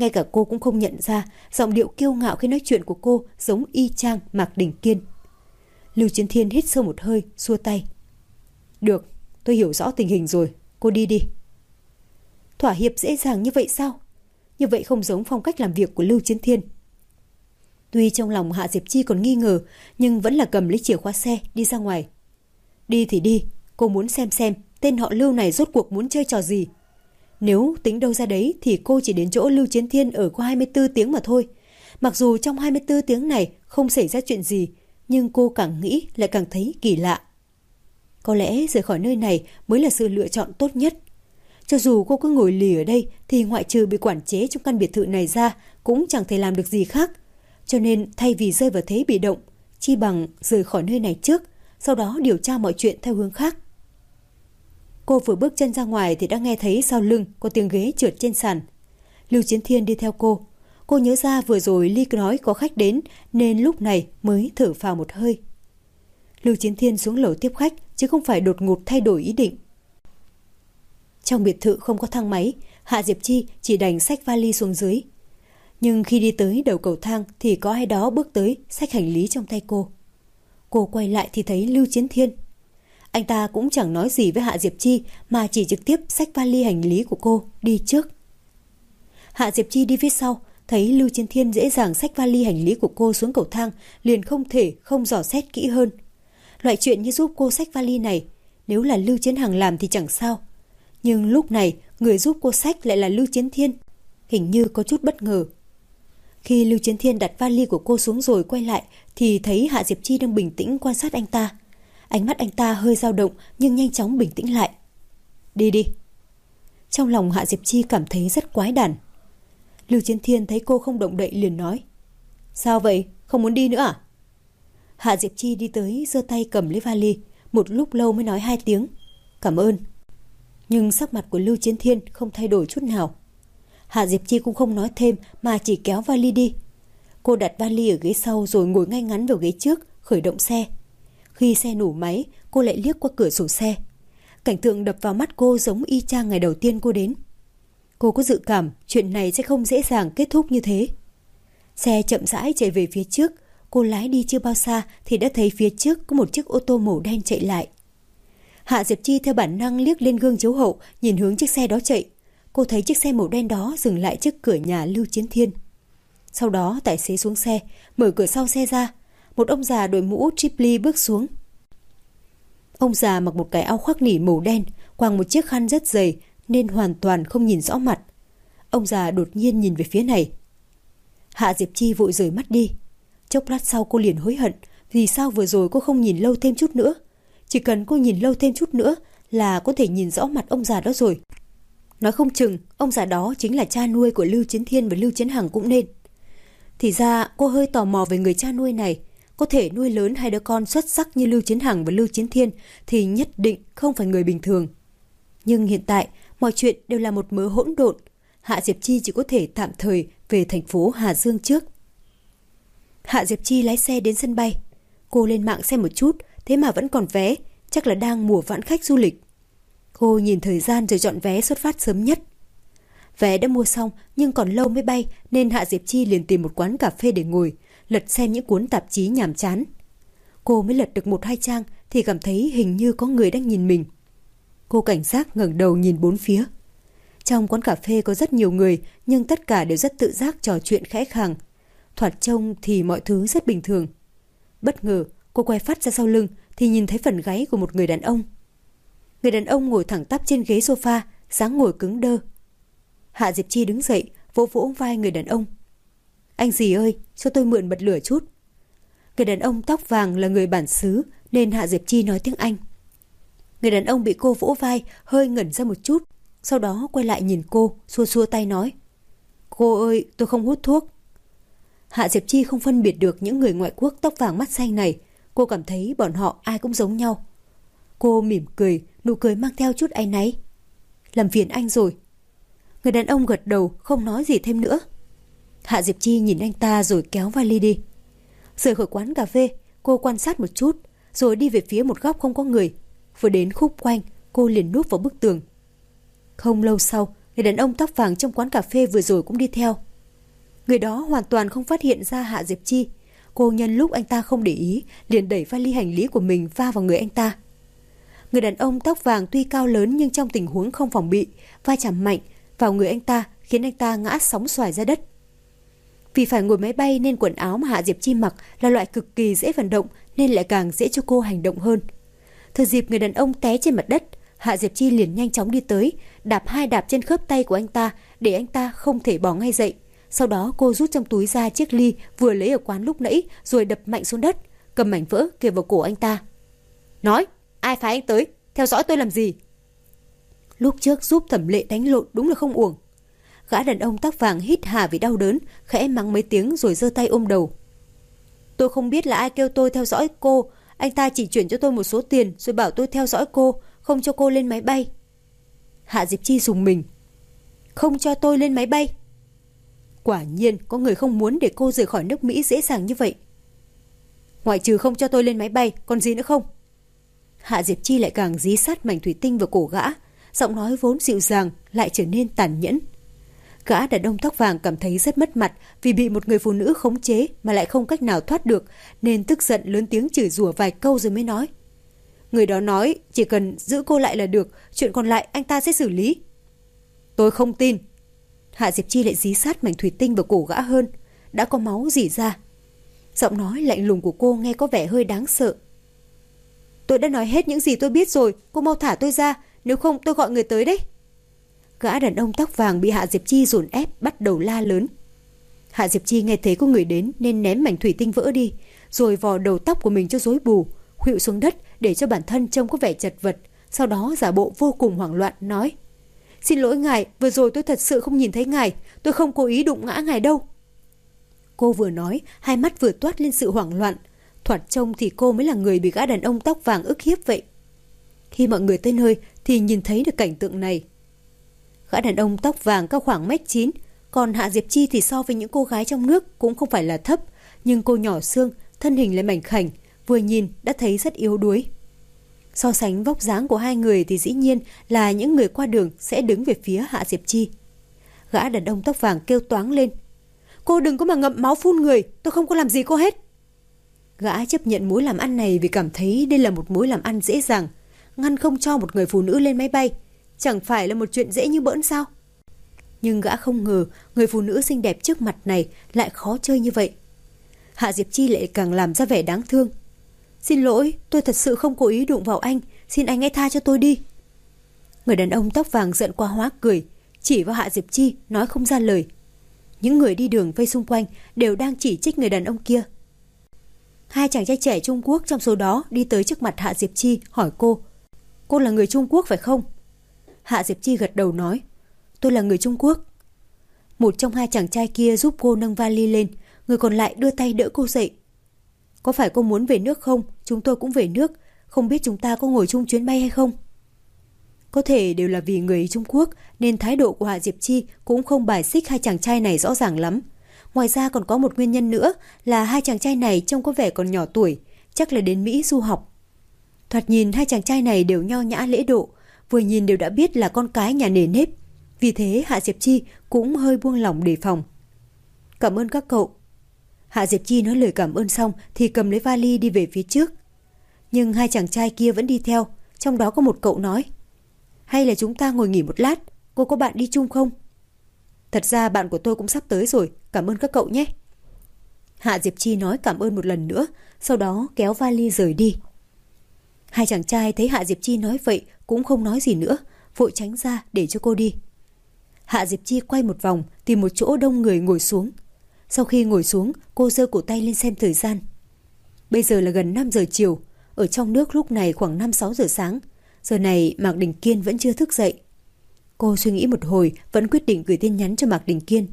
Ngay cả cô cũng không nhận ra giọng điệu kiêu ngạo khi nói chuyện của cô giống y chang Mạc Đình Kiên. Lưu Chiến Thiên hít sâu một hơi, xua tay. Được, tôi hiểu rõ tình hình rồi, cô đi đi. Thỏa hiệp dễ dàng như vậy sao? Như vậy không giống phong cách làm việc của Lưu Chiến Thiên. Tuy trong lòng Hạ Diệp Chi còn nghi ngờ, nhưng vẫn là cầm lấy chìa khóa xe đi ra ngoài. Đi thì đi, cô muốn xem tên họ Lưu này rốt cuộc muốn chơi trò gì. Nếu tính đâu ra đấy thì cô chỉ đến chỗ Lưu Chiến Thiên ở có 24 tiếng mà thôi. Mặc dù trong 24 tiếng này không xảy ra chuyện gì, nhưng cô càng nghĩ lại càng thấy kỳ lạ. Có lẽ rời khỏi nơi này mới là sự lựa chọn tốt nhất. Cho dù cô cứ ngồi lì ở đây thì ngoại trừ bị quản chế trong căn biệt thự này ra cũng chẳng thể làm được gì khác. Cho nên thay vì rơi vào thế bị động, chi bằng rời khỏi nơi này trước, sau đó điều tra mọi chuyện theo hướng khác. Cô vừa bước chân ra ngoài thì đã nghe thấy sau lưng có tiếng ghế trượt trên sàn. Lưu Chiến Thiên đi theo cô. Cô nhớ ra vừa rồi Ly nói có khách đến nên lúc này mới thở phào một hơi. Lưu Chiến Thiên xuống lầu tiếp khách chứ không phải đột ngột thay đổi ý định. Trong biệt thự không có thang máy, Hạ Diệp Chi chỉ đành xách vali xuống dưới. Nhưng khi đi tới đầu cầu thang thì có ai đó bước tới xách hành lý trong tay cô. Cô quay lại thì thấy Lưu Chiến Thiên. Anh ta cũng chẳng nói gì với Hạ Diệp Chi mà chỉ trực tiếp xách vali hành lý của cô đi trước. Hạ Diệp Chi đi phía sau, thấy Lưu Chiến Thiên dễ dàng xách vali hành lý của cô xuống cầu thang, liền không thể không dò xét kỹ hơn. Loại chuyện như giúp cô xách vali này, nếu là Lưu Chiến Hằng làm thì chẳng sao. Nhưng lúc này, người giúp cô xách lại là Lưu Chiến Thiên. Hình như có chút bất ngờ. Khi Lưu Chiến Thiên đặt vali của cô xuống rồi quay lại, thì thấy Hạ Diệp Chi đang bình tĩnh quan sát anh ta. Ánh mắt anh ta hơi dao động nhưng nhanh chóng bình tĩnh lại. Đi đi. Trong lòng Hạ Diệp Chi cảm thấy rất quái đản. Lưu Chiến Thiên thấy cô không động đậy liền nói. Sao vậy? Không muốn đi nữa à? Hạ Diệp Chi đi tới giơ tay cầm lấy vali, một lúc lâu mới nói 2 tiếng. Cảm ơn. Nhưng sắc mặt của Lưu Chiến Thiên không thay đổi chút nào. Hạ Diệp Chi cũng không nói thêm mà chỉ kéo vali đi. Cô đặt vali ở ghế sau rồi ngồi ngay ngắn vào ghế trước, khởi động xe. Khi xe nổ máy, cô lại liếc qua cửa sổ xe. Cảnh tượng đập vào mắt cô giống y chang ngày đầu tiên cô đến. Cô có dự cảm chuyện này sẽ không dễ dàng kết thúc như thế. Xe chậm rãi chạy về phía trước. Cô lái đi chưa bao xa thì đã thấy phía trước có một chiếc ô tô màu đen chạy lại. Hạ Diệp Chi theo bản năng liếc lên gương chiếu hậu, nhìn hướng chiếc xe đó chạy. Cô thấy chiếc xe màu đen đó dừng lại trước cửa nhà Lưu Chiến Thiên. Sau đó tài xế xuống xe, mở cửa sau xe ra. Một ông già đội mũ triply bước xuống. Ông già mặc một cái áo khoác nỉ màu đen, quàng một chiếc khăn rất dày nên hoàn toàn không nhìn rõ mặt. Ông già đột nhiên nhìn về phía này. Hạ Diệp Chi vội rời mắt đi. Chốc lát sau cô liền hối hận vì sao vừa rồi cô không nhìn lâu thêm chút nữa. Chỉ cần cô nhìn lâu thêm chút nữa là có thể nhìn rõ mặt ông già đó rồi. Nói không chừng ông già đó chính là cha nuôi của Lưu Chiến Thiên và Lưu Chiến Hằng cũng nên. Thì ra cô hơi tò mò về người cha nuôi này. Có thể nuôi lớn 2 đứa con xuất sắc như Lưu Chiến Hằng và Lưu Chiến Thiên thì nhất định không phải người bình thường. Nhưng hiện tại mọi chuyện đều là một mớ hỗn độn. Hạ Diệp Chi chỉ có thể tạm thời về thành phố Hà Dương trước. Hạ Diệp Chi lái xe đến sân bay. Cô lên mạng xem một chút, thế mà vẫn còn vé, chắc là đang mùa vãn khách du lịch. Cô nhìn thời gian rồi chọn vé xuất phát sớm nhất. Vé đã mua xong nhưng còn lâu mới bay nên Hạ Diệp Chi liền tìm một quán cà phê để ngồi, lật xem những cuốn tạp chí nhàm chán. Cô mới lật được 1-2 trang thì cảm thấy hình như có người đang nhìn mình. Cô cảnh giác ngẩng đầu nhìn bốn phía. Trong quán cà phê có rất nhiều người nhưng tất cả đều rất tự giác trò chuyện khẽ khàng. Thoạt trông thì mọi thứ rất bình thường. Bất ngờ cô quay phát ra sau lưng thì nhìn thấy phần gáy của một người đàn ông. Người đàn ông ngồi thẳng tắp trên ghế sofa, dáng ngồi cứng đơ. Hạ Diệp Chi đứng dậy, vỗ vỗ vai người đàn ông. Anh dì ơi, cho tôi mượn bật lửa chút. Người đàn ông tóc vàng là người bản xứ nên Hạ Diệp Chi nói tiếng Anh. Người đàn ông bị cô vỗ vai hơi ngẩn ra một chút, sau đó quay lại nhìn cô, xua xua tay nói. Cô ơi, tôi không hút thuốc. Hạ Diệp Chi không phân biệt được những người ngoại quốc tóc vàng mắt xanh này. Cô cảm thấy bọn họ ai cũng giống nhau. Cô mỉm cười, nụ cười mang theo chút áy náy. Làm phiền anh rồi. Người đàn ông gật đầu, không nói gì thêm nữa. Hạ Diệp Chi nhìn anh ta rồi kéo vali đi. Rời khỏi quán cà phê, cô quan sát một chút, rồi đi về phía một góc không có người. Vừa đến khúc quanh, cô liền núp vào bức tường. Không lâu sau, người đàn ông tóc vàng trong quán cà phê vừa rồi cũng đi theo. Người đó hoàn toàn không phát hiện ra Hạ Diệp Chi. Cô nhân lúc anh ta không để ý, liền đẩy vali hành lý của mình va vào người anh ta. Người đàn ông tóc vàng tuy cao lớn nhưng trong tình huống không phòng bị, va chạm mạnh vào người anh ta khiến anh ta ngã sóng xoài ra đất. Vì phải ngồi máy bay nên quần áo mà Hạ Diệp Chi mặc là loại cực kỳ dễ vận động nên lại càng dễ cho cô hành động hơn. Thừa dịp người đàn ông té trên mặt đất, Hạ Diệp Chi liền nhanh chóng đi tới, đạp 2 đạp trên khớp tay của anh ta để anh ta không thể bò ngay dậy. Sau đó cô rút trong túi ra chiếc ly vừa lấy ở quán lúc nãy rồi đập mạnh xuống đất, cầm mảnh vỡ kề vào cổ anh ta. Nói, ai phái anh tới, theo dõi tôi làm gì? Lúc trước giúp Thẩm Lệ đánh lộn đúng là không uổng. Gã đàn ông tóc vàng hít hà vì đau đớn, khẽ mắng mấy tiếng rồi giơ tay ôm đầu. Tôi không biết là ai kêu tôi theo dõi cô, anh ta chỉ chuyển cho tôi một số tiền rồi bảo tôi theo dõi cô, không cho cô lên máy bay. Hạ Diệp Chi rùng mình. Không cho tôi lên máy bay? Quả nhiên có người không muốn để cô rời khỏi nước Mỹ dễ dàng như vậy. Ngoại trừ không cho tôi lên máy bay, còn gì nữa không? Hạ Diệp Chi lại càng dí sát mảnh thủy tinh vào cổ gã, giọng nói vốn dịu dàng lại trở nên tàn nhẫn. Gã đàn ông tóc vàng cảm thấy rất mất mặt vì bị một người phụ nữ khống chế mà lại không cách nào thoát được, nên tức giận lớn tiếng chửi rủa vài câu rồi mới nói. Người đó nói chỉ cần giữ cô lại là được, chuyện còn lại anh ta sẽ xử lý. Tôi không tin. Hạ Diệp Chi lại dí sát mảnh thủy tinh vào cổ gã hơn, đã có máu rỉ ra. Giọng nói lạnh lùng của cô nghe có vẻ hơi đáng sợ. Tôi đã nói hết những gì tôi biết rồi, cô mau thả tôi ra, nếu không tôi gọi người tới đấy. Gã đàn ông tóc vàng bị Hạ Diệp Chi dồn ép bắt đầu la lớn. Hạ Diệp Chi nghe thấy có người đến nên ném mảnh thủy tinh vỡ đi, rồi vò đầu tóc của mình cho rối bù, khuỵu xuống đất để cho bản thân trông có vẻ chật vật, sau đó giả bộ vô cùng hoảng loạn nói. Xin lỗi ngài, vừa rồi tôi thật sự không nhìn thấy ngài, tôi không cố ý đụng ngã ngài đâu. Cô vừa nói, hai mắt vừa toát lên sự hoảng loạn, thoạt trông thì cô mới là người bị gã đàn ông tóc vàng ức hiếp vậy. Khi mọi người tới nơi thì nhìn thấy được cảnh tượng này. Gã đàn ông tóc vàng cao khoảng 1m9, còn Hạ Diệp Chi thì so với những cô gái trong nước cũng không phải là thấp, nhưng cô nhỏ xương, thân hình lại mảnh khảnh, vừa nhìn đã thấy rất yếu đuối. So sánh vóc dáng của hai người thì dĩ nhiên là những người qua đường sẽ đứng về phía Hạ Diệp Chi. Gã đàn ông tóc vàng kêu toáng lên. Cô đừng có mà ngậm máu phun người, tôi không có làm gì cô hết. Gã chấp nhận mối làm ăn này vì cảm thấy đây là một mối làm ăn dễ dàng, ngăn không cho một người phụ nữ lên máy bay. Chẳng phải là một chuyện dễ như bỡn sao? Nhưng gã không ngờ người phụ nữ xinh đẹp trước mặt này lại khó chơi như vậy. Hạ Diệp Chi lại càng làm ra vẻ đáng thương. Xin lỗi, tôi thật sự không cố ý đụng vào anh, xin anh hãy tha cho tôi đi. Người đàn ông tóc vàng giận quá hóa cười, chỉ vào Hạ Diệp Chi nói không ra lời. Những người đi đường vây xung quanh đều đang chỉ trích người đàn ông kia. Hai chàng trai trẻ Trung Quốc trong số đó đi tới trước mặt Hạ Diệp Chi hỏi cô. Cô là người Trung Quốc phải không? Hạ Diệp Chi gật đầu nói. Tôi là người Trung Quốc. Một trong hai chàng trai kia giúp cô nâng vali lên, người còn lại đưa tay đỡ cô dậy. Có phải cô muốn về nước không? Chúng tôi cũng về nước, không biết chúng ta có ngồi chung chuyến bay hay không? Có thể đều là vì người Trung Quốc nên thái độ của Hạ Diệp Chi cũng không bài xích hai chàng trai này rõ ràng lắm. Ngoài ra còn có một nguyên nhân nữa là hai chàng trai này trông có vẻ còn nhỏ tuổi, chắc là đến Mỹ du học. Thoạt nhìn hai chàng trai này đều nho nhã lễ độ, vừa nhìn đều đã biết là con cái nhà nề nếp. Vì thế Hạ Diệp Chi cũng hơi buông lỏng đề phòng. Cảm ơn các cậu. Hạ Diệp Chi nói lời cảm ơn xong thì cầm lấy vali đi về phía trước. Nhưng hai chàng trai kia vẫn đi theo, trong đó có một cậu nói. Hay là chúng ta ngồi nghỉ một lát, cô có bạn đi chung không? Thật ra bạn của tôi cũng sắp tới rồi, cảm ơn các cậu nhé. Hạ Diệp Chi nói cảm ơn một lần nữa, sau đó kéo vali rời đi. Hai chàng trai thấy Hạ Diệp Chi nói vậy cũng không nói gì nữa, vội tránh ra để cho cô đi. Hạ Diệp Chi quay một vòng, tìm một chỗ đông người ngồi xuống. Sau khi ngồi xuống, cô giơ cổ tay lên xem thời gian. Bây giờ là gần 5 giờ chiều, ở trong nước lúc này khoảng 5-6 giờ sáng. Giờ này Mạc Đình Kiên vẫn chưa thức dậy. Cô suy nghĩ một hồi, vẫn quyết định gửi tin nhắn cho Mạc Đình Kiên.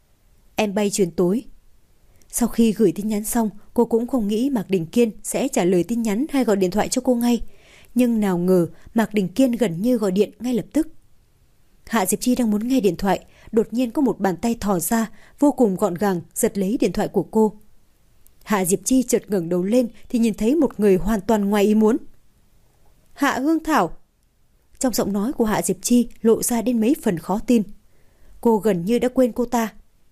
Em bay chuyến tối. Sau khi gửi tin nhắn xong, cô cũng không nghĩ Mạc Đình Kiên sẽ trả lời tin nhắn hay gọi điện thoại cho cô ngay. Nhưng nào ngờ Mạc Đình Kiên gần như gọi điện ngay lập tức. Hạ Diệp Chi đang muốn nghe điện thoại, đột nhiên có một bàn tay thò ra, vô cùng gọn gàng giật lấy điện thoại của cô. Hạ Diệp Chi chợt ngẩng đầu lên thì nhìn thấy một người hoàn toàn ngoài ý muốn. Hạ Hương Thảo. Trong giọng nói của Hạ Diệp Chi lộ ra đến mấy phần khó tin. Cô gần như đã quên cô ta.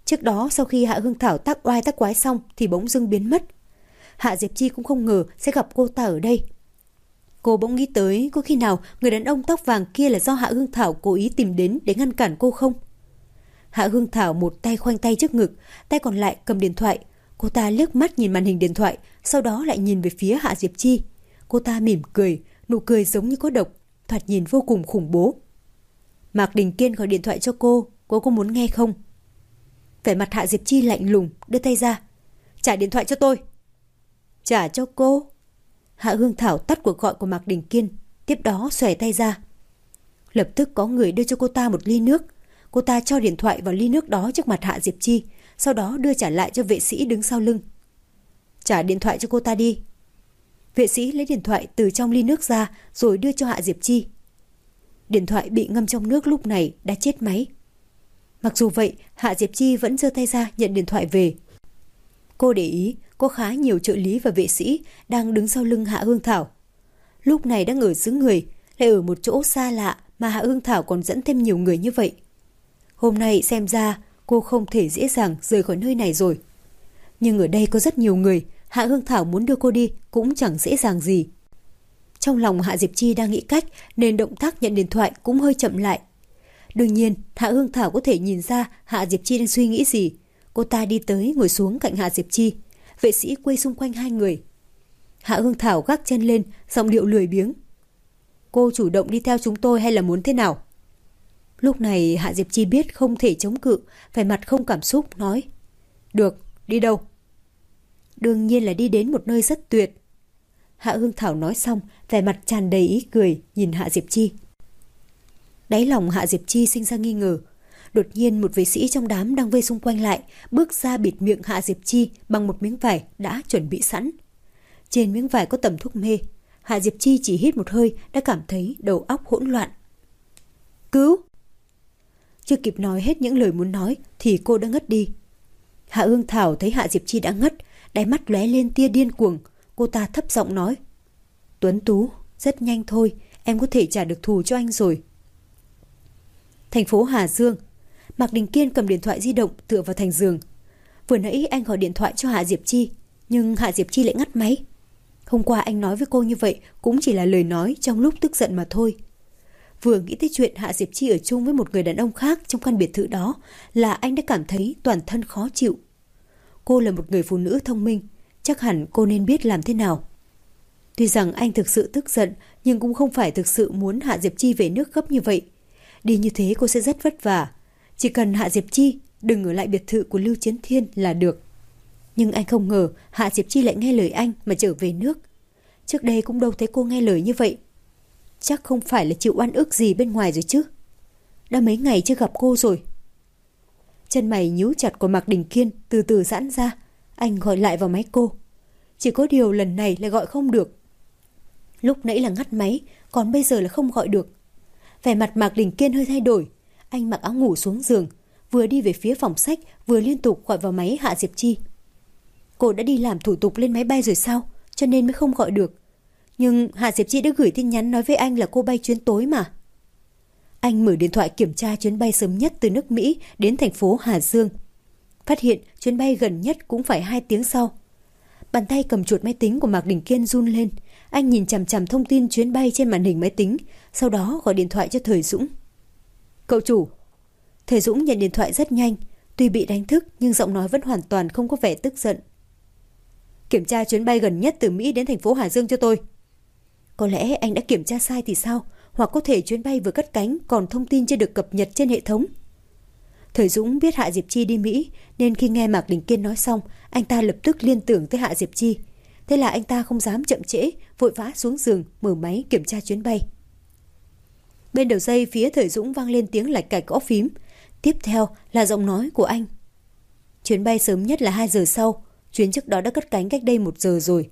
Trước đó sau khi Hạ Hương Thảo tác oai tác quái xong thì bỗng dưng biến mất. Hạ Diệp Chi cũng không ngờ sẽ gặp cô ta ở đây. Cô bỗng nghĩ tới có khi nào người đàn ông tóc vàng kia là do Hạ Hương Thảo cố ý tìm đến để ngăn cản cô không? Hạ Hương Thảo một tay khoanh tay trước ngực, tay còn lại cầm điện thoại. Cô ta liếc mắt nhìn màn hình điện thoại, sau đó lại nhìn về phía Hạ Diệp Chi. Cô ta mỉm cười, nụ cười giống như có độc, thoạt nhìn vô cùng khủng bố. Mạc Đình Kiên gọi điện thoại cho cô có muốn nghe không? Vẻ mặt Hạ Diệp Chi lạnh lùng, đưa tay ra. Trả điện thoại cho tôi. Trả cho cô? Hạ Hương Thảo tắt cuộc gọi của Mạc Đình Kiên, tiếp đó xòe tay ra. Lập tức có người đưa cho cô ta một ly nước. Cô ta cho điện thoại vào ly nước đó trước mặt Hạ Diệp Chi, sau đó đưa trả lại cho vệ sĩ đứng sau lưng. Trả điện thoại cho cô ta đi. Vệ sĩ lấy điện thoại từ trong ly nước ra rồi đưa cho Hạ Diệp Chi. Điện thoại bị ngâm trong nước lúc này đã chết máy. Mặc dù vậy, Hạ Diệp Chi vẫn giơ tay ra nhận điện thoại về. Cô để ý có khá nhiều trợ lý và vệ sĩ đang đứng sau lưng Hạ Hương Thảo. Lúc này đang ở xứ người, lại ở một chỗ xa lạ mà Hạ Hương Thảo còn dẫn thêm nhiều người như vậy. Hôm nay xem ra cô không thể dễ dàng rời khỏi nơi này rồi. Nhưng ở đây có rất nhiều người, Hạ Hương Thảo muốn đưa cô đi cũng chẳng dễ dàng gì. Trong lòng Hạ Diệp Chi đang nghĩ cách nên động tác nhận điện thoại cũng hơi chậm lại. Đương nhiên, Hạ Hương Thảo có thể nhìn ra Hạ Diệp Chi đang suy nghĩ gì. Cô ta đi tới ngồi xuống cạnh Hạ Diệp Chi. Vệ sĩ quay xung quanh hai người. Hạ Hương Thảo gác chân lên, giọng điệu lười biếng. Cô chủ động đi theo chúng tôi hay là muốn thế nào? Lúc này Hạ Diệp Chi biết không thể chống cự, vẻ mặt không cảm xúc, nói. Được, đi đâu? Đương nhiên là đi đến một nơi rất tuyệt. Hạ Hương Thảo nói xong, vẻ mặt tràn đầy ý cười, nhìn Hạ Diệp Chi. Đáy lòng Hạ Diệp Chi sinh ra nghi ngờ. Đột nhiên một vệ sĩ trong đám đang vây xung quanh lại, bước ra bịt miệng Hạ Diệp Chi bằng một miếng vải đã chuẩn bị sẵn. Trên miếng vải có tẩm thuốc mê. Hạ Diệp Chi chỉ hít một hơi đã cảm thấy đầu óc hỗn loạn. Cứu! Chưa kịp nói hết những lời muốn nói thì cô đã ngất đi. Hạ Hương Thảo thấy Hạ Diệp Chi đã ngất, đáy mắt lóe lên tia điên cuồng. Cô ta thấp giọng nói. Tuấn Tú, rất nhanh thôi, em có thể trả được thù cho anh rồi. Thành phố Hà Dương. Mạc Đình Kiên cầm điện thoại di động tựa vào thành giường. Vừa nãy anh gọi điện thoại cho Hạ Diệp Chi, nhưng Hạ Diệp Chi lại ngắt máy. Hôm qua anh nói với cô như vậy cũng chỉ là lời nói trong lúc tức giận mà thôi. Vừa nghĩ tới chuyện Hạ Diệp Chi ở chung với một người đàn ông khác trong căn biệt thự đó là anh đã cảm thấy toàn thân khó chịu. Cô là một người phụ nữ thông minh, chắc hẳn cô nên biết làm thế nào. Tuy rằng anh thực sự tức giận, nhưng cũng không phải thực sự muốn Hạ Diệp Chi về nước gấp như vậy. Đi như thế cô sẽ rất vất vả. Chỉ cần Hạ Diệp Chi đừng ở lại biệt thự của Lưu Chiến Thiên là được. Nhưng anh không ngờ Hạ Diệp Chi lại nghe lời anh mà trở về nước. Trước đây cũng đâu thấy cô nghe lời như vậy. Chắc không phải là chịu oan ức gì bên ngoài rồi chứ. Đã mấy ngày chưa gặp cô rồi. Chân mày nhíu chặt của Mạc Đình Kiên từ từ giãn ra. Anh gọi lại vào máy cô. Chỉ có điều lần này lại gọi không được. Lúc nãy là ngắt máy, còn bây giờ là không gọi được. Vẻ mặt Mạc Đình Kiên hơi thay đổi. Anh mặc áo ngủ xuống giường, vừa đi về phía phòng sách, vừa liên tục gọi vào máy Hạ Diệp Chi. Cô đã đi làm thủ tục lên máy bay rồi sao? Cho nên mới không gọi được. Nhưng Hạ Diệp Chi đã gửi tin nhắn nói với anh là cô bay chuyến tối mà. Anh mở điện thoại kiểm tra chuyến bay sớm nhất từ nước Mỹ đến thành phố Hà Dương. Phát hiện chuyến bay gần nhất cũng phải 2 tiếng sau. Bàn tay cầm chuột máy tính của Mạc Đình Kiên run lên. Anh nhìn chằm chằm thông tin chuyến bay trên màn hình máy tính, sau đó gọi điện thoại cho Thời Dũng. Cậu chủ. Thời Dũng nhận điện thoại rất nhanh, tuy bị đánh thức nhưng giọng nói vẫn hoàn toàn không có vẻ tức giận. Kiểm tra chuyến bay gần nhất từ Mỹ đến thành phố Hà Dương cho tôi. Có lẽ anh đã kiểm tra sai thì sao, hoặc có thể chuyến bay vừa cất cánh còn thông tin chưa được cập nhật trên hệ thống. Thời Dũng biết Hạ Diệp Chi đi Mỹ, nên khi nghe Mạc Đình Kiên nói xong, anh ta lập tức liên tưởng tới Hạ Diệp Chi. Thế là anh ta không dám chậm trễ, vội vã xuống giường mở máy kiểm tra chuyến bay. Bên đầu dây phía Thời Dũng vang lên tiếng lạch cạch gõ phím. Tiếp theo là giọng nói của anh. Chuyến bay sớm nhất là 2 giờ sau, chuyến trước đó đã cất cánh cách đây 1 giờ rồi.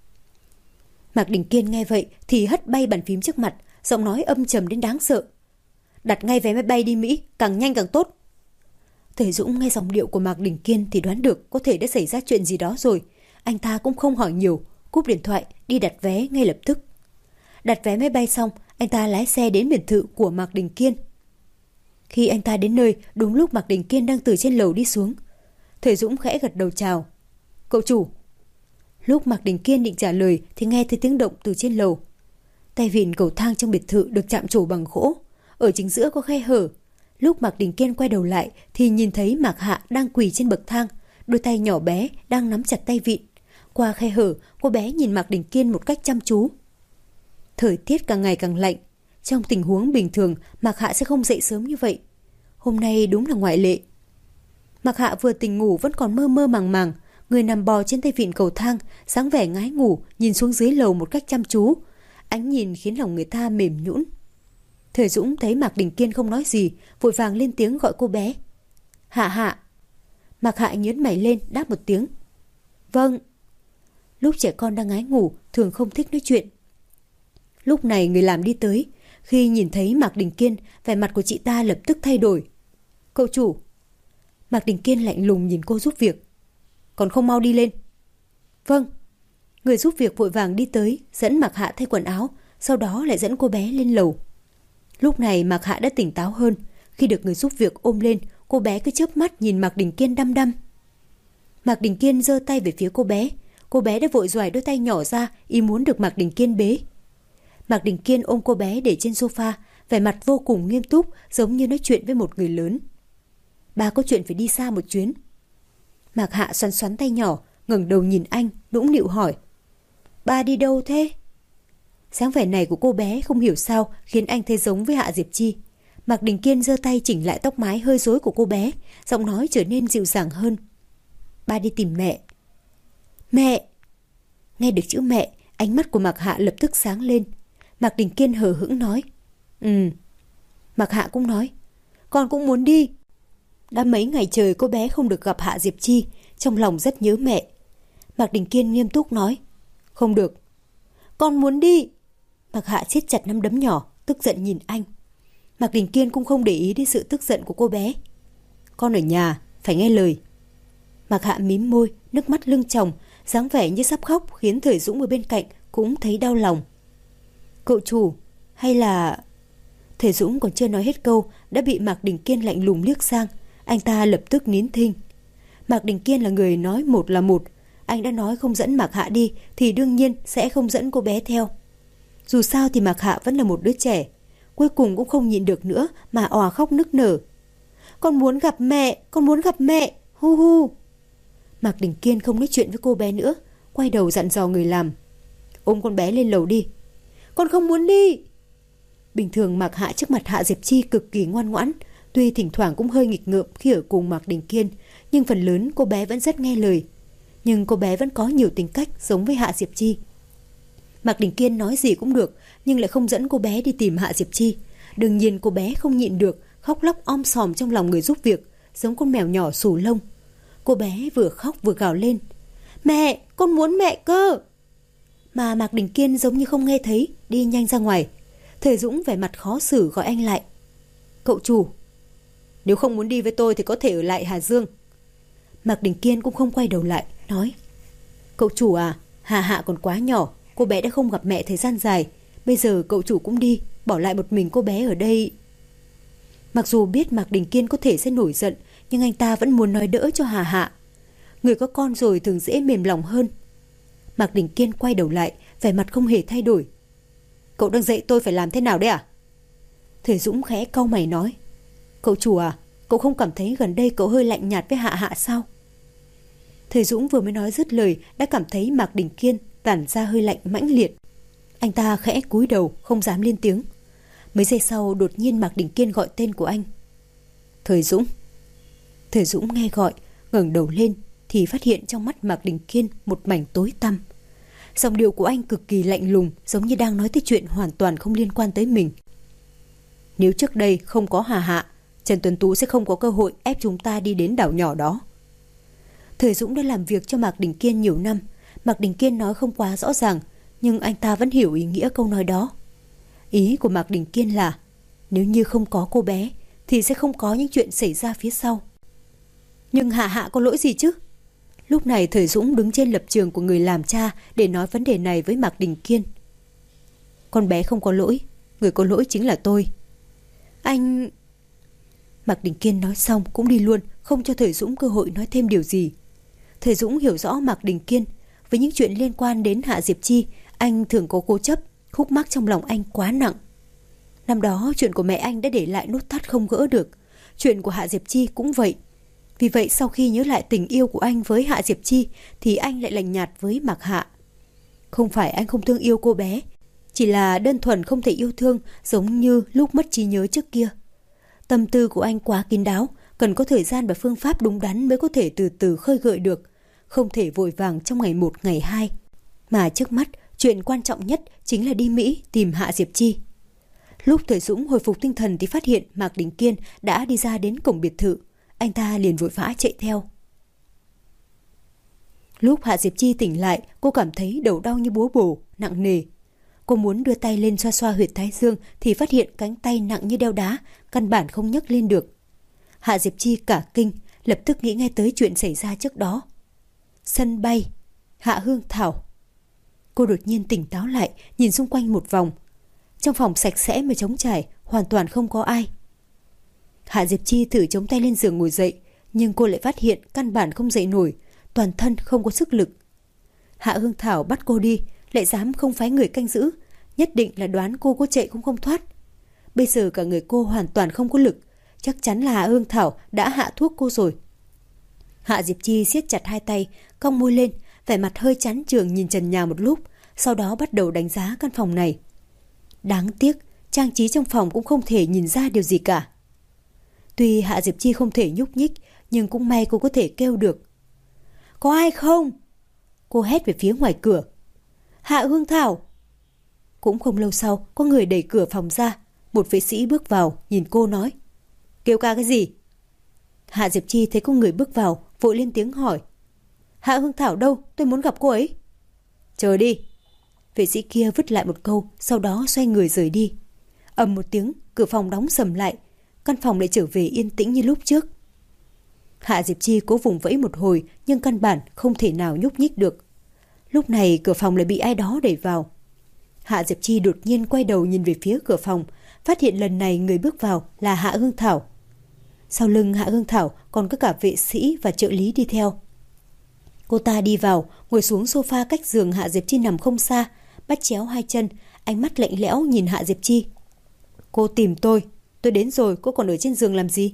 Mạc Đình Kiên nghe vậy thì hất bay bàn phím trước mặt, giọng nói âm trầm đến đáng sợ. Đặt ngay vé máy bay đi Mỹ, càng nhanh càng tốt. Thời Dũng nghe giọng điệu của Mạc Đình Kiên thì đoán được có thể đã xảy ra chuyện gì đó rồi. Anh ta cũng không hỏi nhiều, cúp điện thoại đi đặt vé ngay lập tức. Đặt vé máy bay xong, anh ta lái xe đến biệt thự của Mạc Đình Kiên. Khi anh ta đến nơi, đúng lúc Mạc Đình Kiên đang từ trên lầu đi xuống. Thời Dũng khẽ gật đầu chào. Cậu chủ. Lúc Mạc Đình Kiên định trả lời thì nghe thấy tiếng động từ trên lầu. Tay vịn cầu thang trong biệt thự được chạm trổ bằng gỗ, ở chính giữa có khe hở. Lúc Mạc Đình Kiên quay đầu lại thì nhìn thấy Mạc Hạ đang quỳ trên bậc thang, đôi tay nhỏ bé đang nắm chặt tay vịn. Qua khe hở, cô bé nhìn Mạc Đình Kiên một cách chăm chú. Thời tiết càng ngày càng lạnh. Trong tình huống bình thường, Mạc Hạ sẽ không dậy sớm như vậy. Hôm nay đúng là ngoại lệ. Mạc Hạ vừa tỉnh ngủ vẫn còn mơ mơ màng màng, người nằm bò trên tay vịn cầu thang, dáng vẻ ngái ngủ, nhìn xuống dưới lầu một cách chăm chú. Ánh nhìn khiến lòng người ta mềm nhũn. Thời Dũng thấy Mạc Đình Kiên không nói gì, vội vàng lên tiếng gọi cô bé. Hạ Hạ. Mạc Hạ nhớn mày lên đáp một tiếng. Vâng. Lúc trẻ con đang ngái ngủ thường không thích nói chuyện. Lúc này người làm đi tới. Khi nhìn thấy Mạc Đình Kiên, vẻ mặt của chị ta lập tức thay đổi. Cậu chủ. Mạc Đình Kiên lạnh lùng nhìn cô giúp việc. Còn không mau đi lên. Vâng. Người giúp việc vội vàng đi tới, dẫn Mạc Hạ thay quần áo, sau đó lại dẫn cô bé lên lầu. Lúc này Mạc Hạ đã tỉnh táo hơn. Khi được người giúp việc ôm lên, cô bé cứ chớp mắt nhìn Mạc Đình Kiên đăm đăm. Mạc Đình Kiên giơ tay về phía cô bé. Cô bé đã vội xoài đôi tay nhỏ ra, ý muốn được Mạc Đình Kiên bế. Mạc Đình Kiên ôm cô bé để trên sofa, vẻ mặt vô cùng nghiêm túc, giống như nói chuyện với một người lớn. Ba có chuyện phải đi xa một chuyến. Mạc Hạ xoắn xoắn tay nhỏ, ngẩng đầu nhìn anh, nũng nịu hỏi. Ba đi đâu thế? Sáng vẻ này của cô bé không hiểu sao khiến anh thấy giống với Hạ Diệp Chi. Mạc Đình Kiên giơ tay chỉnh lại tóc mái hơi rối của cô bé, giọng nói trở nên dịu dàng hơn. Ba đi tìm mẹ. Mẹ! Nghe được chữ mẹ, ánh mắt của Mạc Hạ lập tức sáng lên. Mạc Đình Kiên hờ hững nói. Mạc Hạ cũng nói. Con cũng muốn đi. Đã mấy ngày trời cô bé không được gặp Hạ Diệp Chi, trong lòng rất nhớ mẹ. Mạc Đình Kiên nghiêm túc nói. Không được. Con muốn đi. Mạc Hạ siết chặt nắm đấm nhỏ, tức giận nhìn anh. Mạc Đình Kiên cũng không để ý đến sự tức giận của cô bé. Con ở nhà, phải nghe lời. Mạc Hạ mím môi, nước mắt lưng tròng, dáng vẻ như sắp khóc khiến Thời Dũng ở bên cạnh cũng thấy đau lòng. Cậu chủ, hay là... Thời Dũng còn chưa nói hết câu đã bị Mạc Đình Kiên lạnh lùng liếc sang. Anh ta lập tức nín thinh. Mạc Đình Kiên là người nói một là một. Anh đã nói không dẫn Mạc Hạ đi thì đương nhiên sẽ không dẫn cô bé theo. Dù sao thì Mạc Hạ vẫn là một đứa trẻ. Cuối cùng cũng không nhịn được nữa mà òa khóc nức nở. Con muốn gặp mẹ, con muốn gặp mẹ, hu hu. Mạc Đình Kiên không nói chuyện với cô bé nữa, quay đầu dặn dò người làm. Ôm con bé lên lầu đi. Con không muốn đi. Bình thường Mạc Hạ trước mặt Hạ Diệp Chi cực kỳ ngoan ngoãn, tuy thỉnh thoảng cũng hơi nghịch ngợm khi ở cùng Mạc Đình Kiên, nhưng phần lớn cô bé vẫn rất nghe lời. Nhưng cô bé vẫn có nhiều tính cách giống với Hạ Diệp Chi. Mạc Đình Kiên nói gì cũng được, nhưng lại không dẫn cô bé đi tìm Hạ Diệp Chi. Đương nhiên cô bé không nhịn được, khóc lóc om sòm trong lòng người giúp việc, giống con mèo nhỏ xù lông. Cô bé vừa khóc vừa gào lên. Mẹ, con muốn mẹ cơ. Mà Mạc Đình Kiên giống như không nghe thấy, đi nhanh ra ngoài. Thời Dũng vẻ mặt khó xử gọi anh lại. Cậu chủ, nếu không muốn đi với tôi thì có thể ở lại Hà Dương. Mạc Đình Kiên cũng không quay đầu lại, nói. Cậu chủ à, Hà Hạ còn quá nhỏ, cô bé đã không gặp mẹ thời gian dài. Bây giờ cậu chủ cũng đi, bỏ lại một mình cô bé ở đây. Mặc dù biết Mạc Đình Kiên có thể sẽ nổi giận, nhưng anh ta vẫn muốn nói đỡ cho Hà Hạ. Người có con rồi thường dễ mềm lòng hơn. Mạc Đình Kiên quay đầu lại, vẻ mặt không hề thay đổi. Cậu đang dạy tôi phải làm thế nào đấy à? Thời Dũng khẽ cau mày nói. Cậu chủ à, cậu không cảm thấy gần đây cậu hơi lạnh nhạt với Hạ Hạ sao? Thời Dũng vừa mới nói dứt lời đã cảm thấy Mạc Đình Kiên tản ra hơi lạnh mãnh liệt. Anh ta khẽ cúi đầu không dám lên tiếng. Mấy giây sau đột nhiên Mạc Đình Kiên gọi tên của anh. Thời Dũng. Thời Dũng nghe gọi, ngẩng đầu lên thì phát hiện trong mắt Mạc Đình Kiên một mảnh tối tăm. Giọng điệu của anh cực kỳ lạnh lùng, giống như đang nói tới chuyện hoàn toàn không liên quan tới mình. Nếu trước đây không có Hà Hạ, Trần Tuấn Tú sẽ không có cơ hội ép chúng ta đi đến đảo nhỏ đó. Thời Dũng đã làm việc cho Mạc Đình Kiên nhiều năm. Mạc Đình Kiên nói không quá rõ ràng, nhưng anh ta vẫn hiểu ý nghĩa câu nói đó. Ý của Mạc Đình Kiên là nếu như không có cô bé thì sẽ không có những chuyện xảy ra phía sau. Nhưng Hạ Hạ có lỗi gì chứ? Lúc này Thời Dũng đứng trên lập trường của người làm cha để nói vấn đề này với Mạc Đình Kiên. Con bé không có lỗi, người có lỗi chính là tôi. Anh... Mạc Đình Kiên nói xong cũng đi luôn, không cho Thời Dũng cơ hội nói thêm điều gì. Thời Dũng hiểu rõ Mạc Đình Kiên, với những chuyện liên quan đến Hạ Diệp Chi, anh thường có cố chấp, khúc mắc trong lòng anh quá nặng. Năm đó chuyện của mẹ anh đã để lại nút thắt không gỡ được, chuyện của Hạ Diệp Chi cũng vậy. Vì vậy sau khi nhớ lại tình yêu của anh với Hạ Diệp Chi thì anh lại lạnh nhạt với Mạc Hạ. Không phải anh không thương yêu cô bé, chỉ là đơn thuần không thể yêu thương giống như lúc mất trí nhớ trước kia. Tâm tư của anh quá kín đáo, cần có thời gian và phương pháp đúng đắn mới có thể từ từ khơi gợi được, không thể vội vàng trong ngày 1 ngày 2. Mà trước mắt, chuyện quan trọng nhất chính là đi Mỹ tìm Hạ Diệp Chi. Lúc Thời Dũng hồi phục tinh thần thì phát hiện Mạc Đình Kiên đã đi ra đến cổng biệt thự. Anh ta liền vội vã chạy theo. Lúc Hạ Diệp Chi tỉnh lại, cô cảm thấy đầu đau như búa bổ, nặng nề. Cô muốn đưa tay lên xoa xoa huyệt thái dương thì phát hiện cánh tay nặng như đeo đá, căn bản không nhấc lên được. Hạ Diệp Chi cả kinh, lập tức nghĩ ngay tới chuyện xảy ra trước đó. Sân bay, Hạ Hương Thảo. Cô đột nhiên tỉnh táo lại, nhìn xung quanh một vòng. Trong phòng sạch sẽ mà trống trải, hoàn toàn không có ai. Hạ Diệp Chi thử chống tay lên giường ngồi dậy, nhưng cô lại phát hiện căn bản không dậy nổi, toàn thân không có sức lực. Hạ Hương Thảo bắt cô đi, lại dám không phái người canh giữ, nhất định là đoán cô có chạy cũng không thoát. Bây giờ cả người cô hoàn toàn không có lực, chắc chắn là Hạ Hương Thảo đã hạ thuốc cô rồi. Hạ Diệp Chi siết chặt hai tay, cong môi lên, vẻ mặt hơi chán chường nhìn trần nhà một lúc, sau đó bắt đầu đánh giá căn phòng này. Đáng tiếc, trang trí trong phòng cũng không thể nhìn ra điều gì cả. Tuy Hạ Diệp Chi không thể nhúc nhích, nhưng cũng may cô có thể kêu được. Có ai không? Cô hét về phía ngoài cửa. Hạ Hương Thảo. Cũng không lâu sau, có người đẩy cửa phòng ra. Một vệ sĩ bước vào, nhìn cô nói. Kêu ca cái gì? Hạ Diệp Chi thấy có người bước vào, vội lên tiếng hỏi. Hạ Hương Thảo đâu? Tôi muốn gặp cô ấy. Chờ đi. Vệ sĩ kia vứt lại một câu, sau đó xoay người rời đi. Ầm một tiếng, cửa phòng đóng sầm lại. Căn phòng lại trở về yên tĩnh như lúc trước. Hạ Diệp Chi cố vùng vẫy một hồi, nhưng căn bản không thể nào nhúc nhích được. Lúc này cửa phòng lại bị ai đó đẩy vào. Hạ Diệp Chi đột nhiên quay đầu nhìn về phía cửa phòng, phát hiện lần này người bước vào là Hạ Hương Thảo. Sau lưng Hạ Hương Thảo còn có cả vệ sĩ và trợ lý đi theo. Cô ta đi vào, ngồi xuống sofa cách giường Hạ Diệp Chi nằm không xa, bắt chéo hai chân, ánh mắt lạnh lẽo nhìn Hạ Diệp Chi. Cô tìm tôi đến rồi, cô còn ở trên giường làm gì?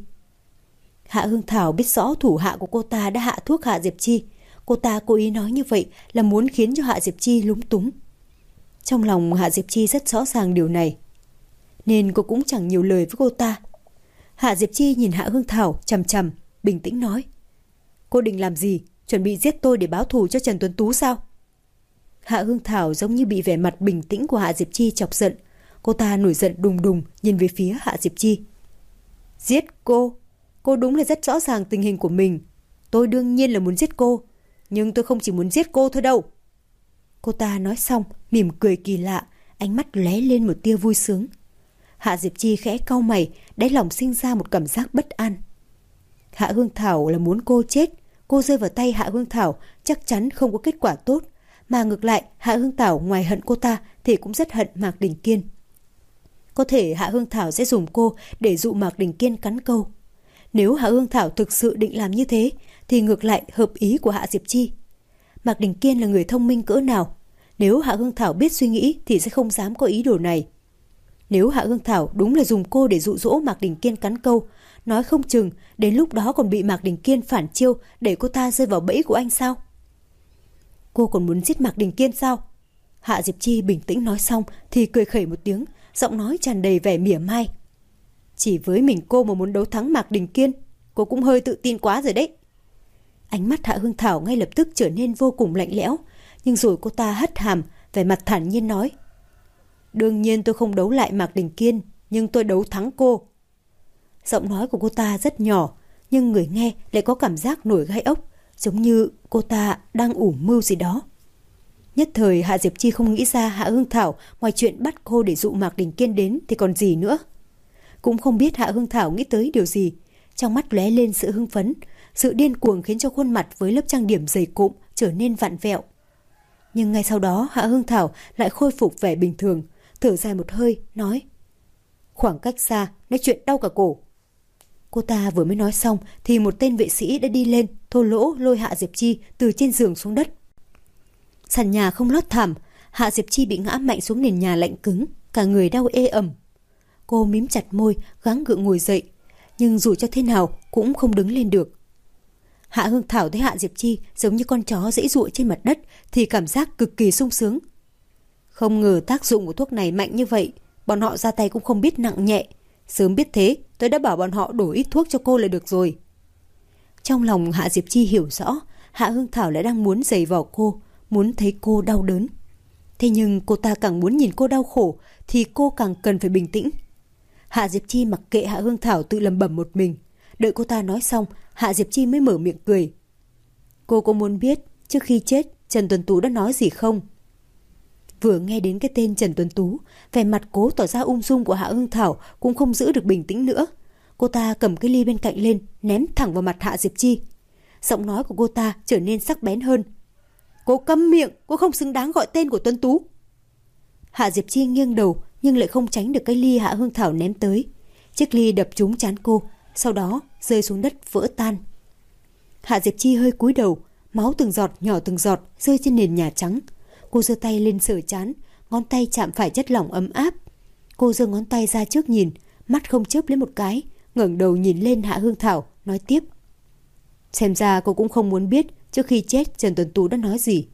Hạ Hương Thảo biết rõ thủ hạ của cô ta đã hạ thuốc Hạ Diệp Chi. Cô ta cố ý nói như vậy là muốn khiến cho Hạ Diệp Chi lúng túng. Trong lòng Hạ Diệp Chi rất rõ ràng điều này, nên cô cũng chẳng nhiều lời với cô ta. Hạ Diệp Chi nhìn Hạ Hương Thảo chằm chằm, bình tĩnh nói. Cô định làm gì? Chuẩn bị giết tôi để báo thù cho Trần Tuấn Tú sao? Hạ Hương Thảo giống như bị vẻ mặt bình tĩnh của Hạ Diệp Chi chọc giận. Cô ta nổi giận đùng đùng nhìn về phía Hạ Diệp Chi. Giết cô? Cô đúng là rất rõ ràng tình hình của mình. Tôi đương nhiên là muốn giết cô, nhưng tôi không chỉ muốn giết cô thôi đâu. Cô ta nói xong, mỉm cười kỳ lạ, ánh mắt lóe lên một tia vui sướng. Hạ Diệp Chi khẽ cau mày, đáy lòng sinh ra một cảm giác bất an. Hạ Hương Thảo là muốn cô chết. Cô rơi vào tay Hạ Hương Thảo chắc chắn không có kết quả tốt. Mà ngược lại, Hạ Hương Thảo ngoài hận cô ta thì cũng rất hận Mạc Đình Kiên. Có thể Hạ Hương Thảo sẽ dùng cô để dụ Mạc Đình Kiên cắn câu. Nếu Hạ Hương Thảo thực sự định làm như thế thì ngược lại hợp ý của Hạ Diệp Chi. Mạc Đình Kiên là người thông minh cỡ nào, nếu Hạ Hương Thảo biết suy nghĩ thì sẽ không dám có ý đồ này. Nếu Hạ Hương Thảo đúng là dùng cô để dụ dỗ Mạc Đình Kiên cắn câu, nói không chừng đến lúc đó còn bị Mạc Đình Kiên phản chiêu để cô ta rơi vào bẫy của anh sao? Cô còn muốn giết Mạc Đình Kiên sao? Hạ Diệp Chi bình tĩnh nói xong thì cười khẩy một tiếng, giọng nói tràn đầy vẻ mỉa mai. Chỉ với mình cô mà muốn đấu thắng Mạc Đình Kiên, cô cũng hơi tự tin quá rồi đấy. Ánh mắt Hạ Hương Thảo ngay lập tức trở nên vô cùng lạnh lẽo, nhưng rồi cô ta hất hàm, vẻ mặt thản nhiên nói. Đương nhiên tôi không đấu lại Mạc Đình Kiên, nhưng tôi đấu thắng cô. Giọng nói của cô ta rất nhỏ, nhưng người nghe lại có cảm giác nổi gai ốc, giống như cô ta đang ủ mưu gì đó. Nhất thời Hạ Diệp Chi không nghĩ ra Hạ Hương Thảo ngoài chuyện bắt cô để dụ Mạc Đình Kiên đến thì còn gì nữa. Cũng không biết Hạ Hương Thảo nghĩ tới điều gì, trong mắt lóe lên sự hưng phấn, sự điên cuồng khiến cho khuôn mặt với lớp trang điểm dày cộm trở nên vặn vẹo. Nhưng ngay sau đó Hạ Hương Thảo lại khôi phục vẻ bình thường, thở dài một hơi, nói. Khoảng cách xa, nói chuyện đau cả cổ. Cô ta vừa mới nói xong thì một tên vệ sĩ đã đi lên, thô lỗ lôi Hạ Diệp Chi từ trên giường xuống đất. Sàn nhà không lót thảm, Hạ Diệp Chi bị ngã mạnh xuống nền nhà lạnh cứng, cả người đau ê ẩm. Cô mím chặt môi, gắng gượng ngồi dậy, nhưng dù cho thế nào cũng không đứng lên được. Hạ Hương Thảo thấy Hạ Diệp Chi giống như con chó giãy giụa trên mặt đất thì cảm giác cực kỳ sung sướng. Không ngờ tác dụng của thuốc này mạnh như vậy, bọn họ ra tay cũng không biết nặng nhẹ. Sớm biết thế, tôi đã bảo bọn họ đổ ít thuốc cho cô là được rồi. Trong lòng Hạ Diệp Chi hiểu rõ, Hạ Hương Thảo lại đang muốn giày vò cô, muốn thấy cô đau đớn. Thế nhưng cô ta càng muốn nhìn cô đau khổ thì cô càng cần phải bình tĩnh. Hạ Diệp Chi mặc kệ Hạ Hương Thảo tự lẩm bẩm một mình. Đợi cô ta nói xong, Hạ Diệp Chi mới mở miệng cười. Cô có muốn biết trước khi chết Trần Tuấn Tú đã nói gì không? Vừa nghe đến cái tên Trần Tuấn Tú, vẻ mặt cố tỏ ra ung dung của Hạ Hương Thảo cũng không giữ được bình tĩnh nữa. Cô ta cầm cái ly bên cạnh lên, ném thẳng vào mặt Hạ Diệp Chi. Giọng nói của cô ta trở nên sắc bén hơn. Cô câm miệng, cô không xứng đáng gọi tên của Tuấn Tú. Hạ Diệp Chi nghiêng đầu nhưng lại không tránh được cái ly Hạ Hương Thảo ném tới. Chiếc ly đập trúng trán cô, sau đó rơi xuống đất vỡ tan. Hạ Diệp Chi hơi cúi đầu, máu từng giọt nhỏ từng giọt rơi trên nền nhà trắng. Cô giơ tay lên sờ trán, ngón tay chạm phải chất lỏng ấm áp. Cô giơ ngón tay ra trước nhìn, mắt không chớp lấy một cái, ngẩng đầu nhìn lên Hạ Hương Thảo, nói tiếp. Xem ra cô cũng không muốn biết trước khi chết Trần Tuấn Tú đã nói gì.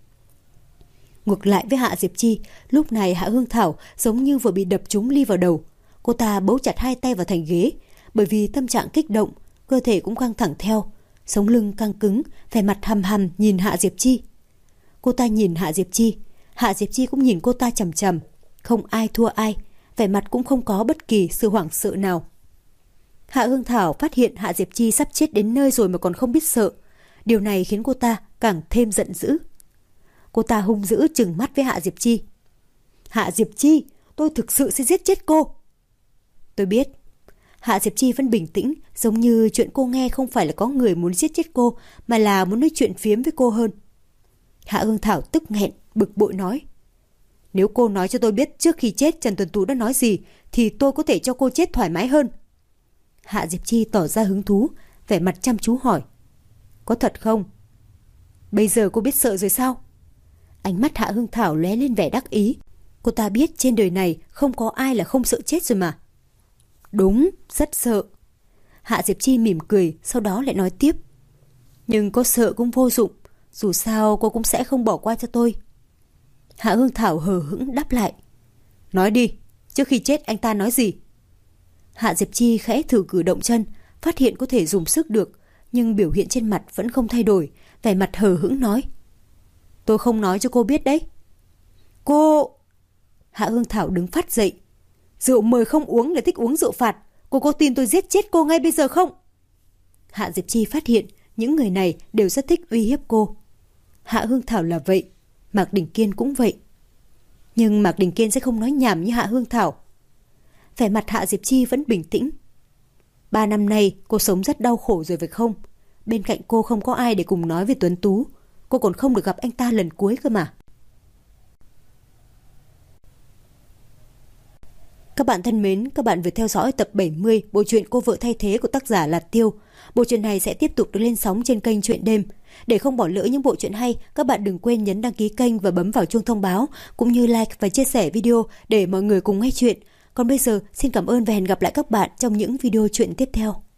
Ngược lại với Hạ Diệp Chi, lúc này Hạ Hương Thảo giống như vừa bị đập trúng ly vào đầu. Cô ta bấu chặt hai tay vào thành ghế, bởi vì tâm trạng kích động, cơ thể cũng căng thẳng theo, sống lưng căng cứng, vẻ mặt hầm hầm nhìn Hạ Diệp Chi. Cô ta nhìn Hạ Diệp Chi, Hạ Diệp Chi cũng nhìn cô ta chằm chằm, không ai thua ai, vẻ mặt cũng không có bất kỳ sự hoảng sợ nào. Hạ Hương Thảo phát hiện Hạ Diệp Chi sắp chết đến nơi rồi mà còn không biết sợ, điều này khiến cô ta càng thêm giận dữ. Cô ta hung dữ trừng mắt với Hạ Diệp Chi. Hạ Diệp Chi, tôi thực sự sẽ giết chết cô. Tôi biết. Hạ Diệp Chi vẫn bình tĩnh, giống như chuyện cô nghe không phải là có người muốn giết chết cô, mà là muốn nói chuyện phiếm với cô hơn. Hạ Hương Thảo tức nghẹn, bực bội nói. Nếu cô nói cho tôi biết trước khi chết Trần Tuấn Tú đã nói gì, thì tôi có thể cho cô chết thoải mái hơn. Hạ Diệp Chi tỏ ra hứng thú, vẻ mặt chăm chú hỏi. Có thật không? Bây giờ cô biết sợ rồi sao? Ánh mắt Hạ Hương Thảo lóe lên vẻ đắc ý. Cô ta biết trên đời này không có ai là không sợ chết rồi mà. Đúng, rất sợ. Hạ Diệp Chi mỉm cười, sau đó lại nói tiếp. Nhưng có sợ cũng vô dụng, dù sao cô cũng sẽ không bỏ qua cho tôi. Hạ Hương Thảo hờ hững đáp lại. Nói đi, trước khi chết anh ta nói gì? Hạ Diệp Chi khẽ thử cử động chân, phát hiện có thể dùng sức được, nhưng biểu hiện trên mặt vẫn không thay đổi, vẻ mặt hờ hững nói. Tôi không nói cho cô biết đấy. Cô... Hạ Hương Thảo đứng phát dậy. Rượu mời không uống là thích uống rượu phạt. Cô có tin tôi giết chết cô ngay bây giờ không? Hạ Diệp Chi phát hiện những người này đều rất thích uy hiếp cô. Hạ Hương Thảo là vậy, Mạc Đình Kiên cũng vậy. Nhưng Mạc Đình Kiên sẽ không nói nhảm như Hạ Hương Thảo. Vẻ mặt Hạ Diệp Chi vẫn bình tĩnh. 3 năm nay cô sống rất đau khổ rồi phải không? Bên cạnh cô không có ai để cùng nói về Tuấn Tú. Cô còn không được gặp anh ta lần cuối cơ mà. Các bạn thân mến, các bạn vừa theo dõi tập 70 bộ truyện Cô vợ thay thế của tác giả Lạt Tiêu. Bộ truyện này sẽ tiếp tục được lên sóng trên kênh Truyện Đêm. Để không bỏ lỡ những bộ truyện hay, các bạn đừng quên nhấn đăng ký kênh và bấm vào chuông thông báo, cũng như like và chia sẻ video để mọi người cùng nghe chuyện. Còn bây giờ, xin cảm ơn và hẹn gặp lại các bạn trong những video truyện tiếp theo.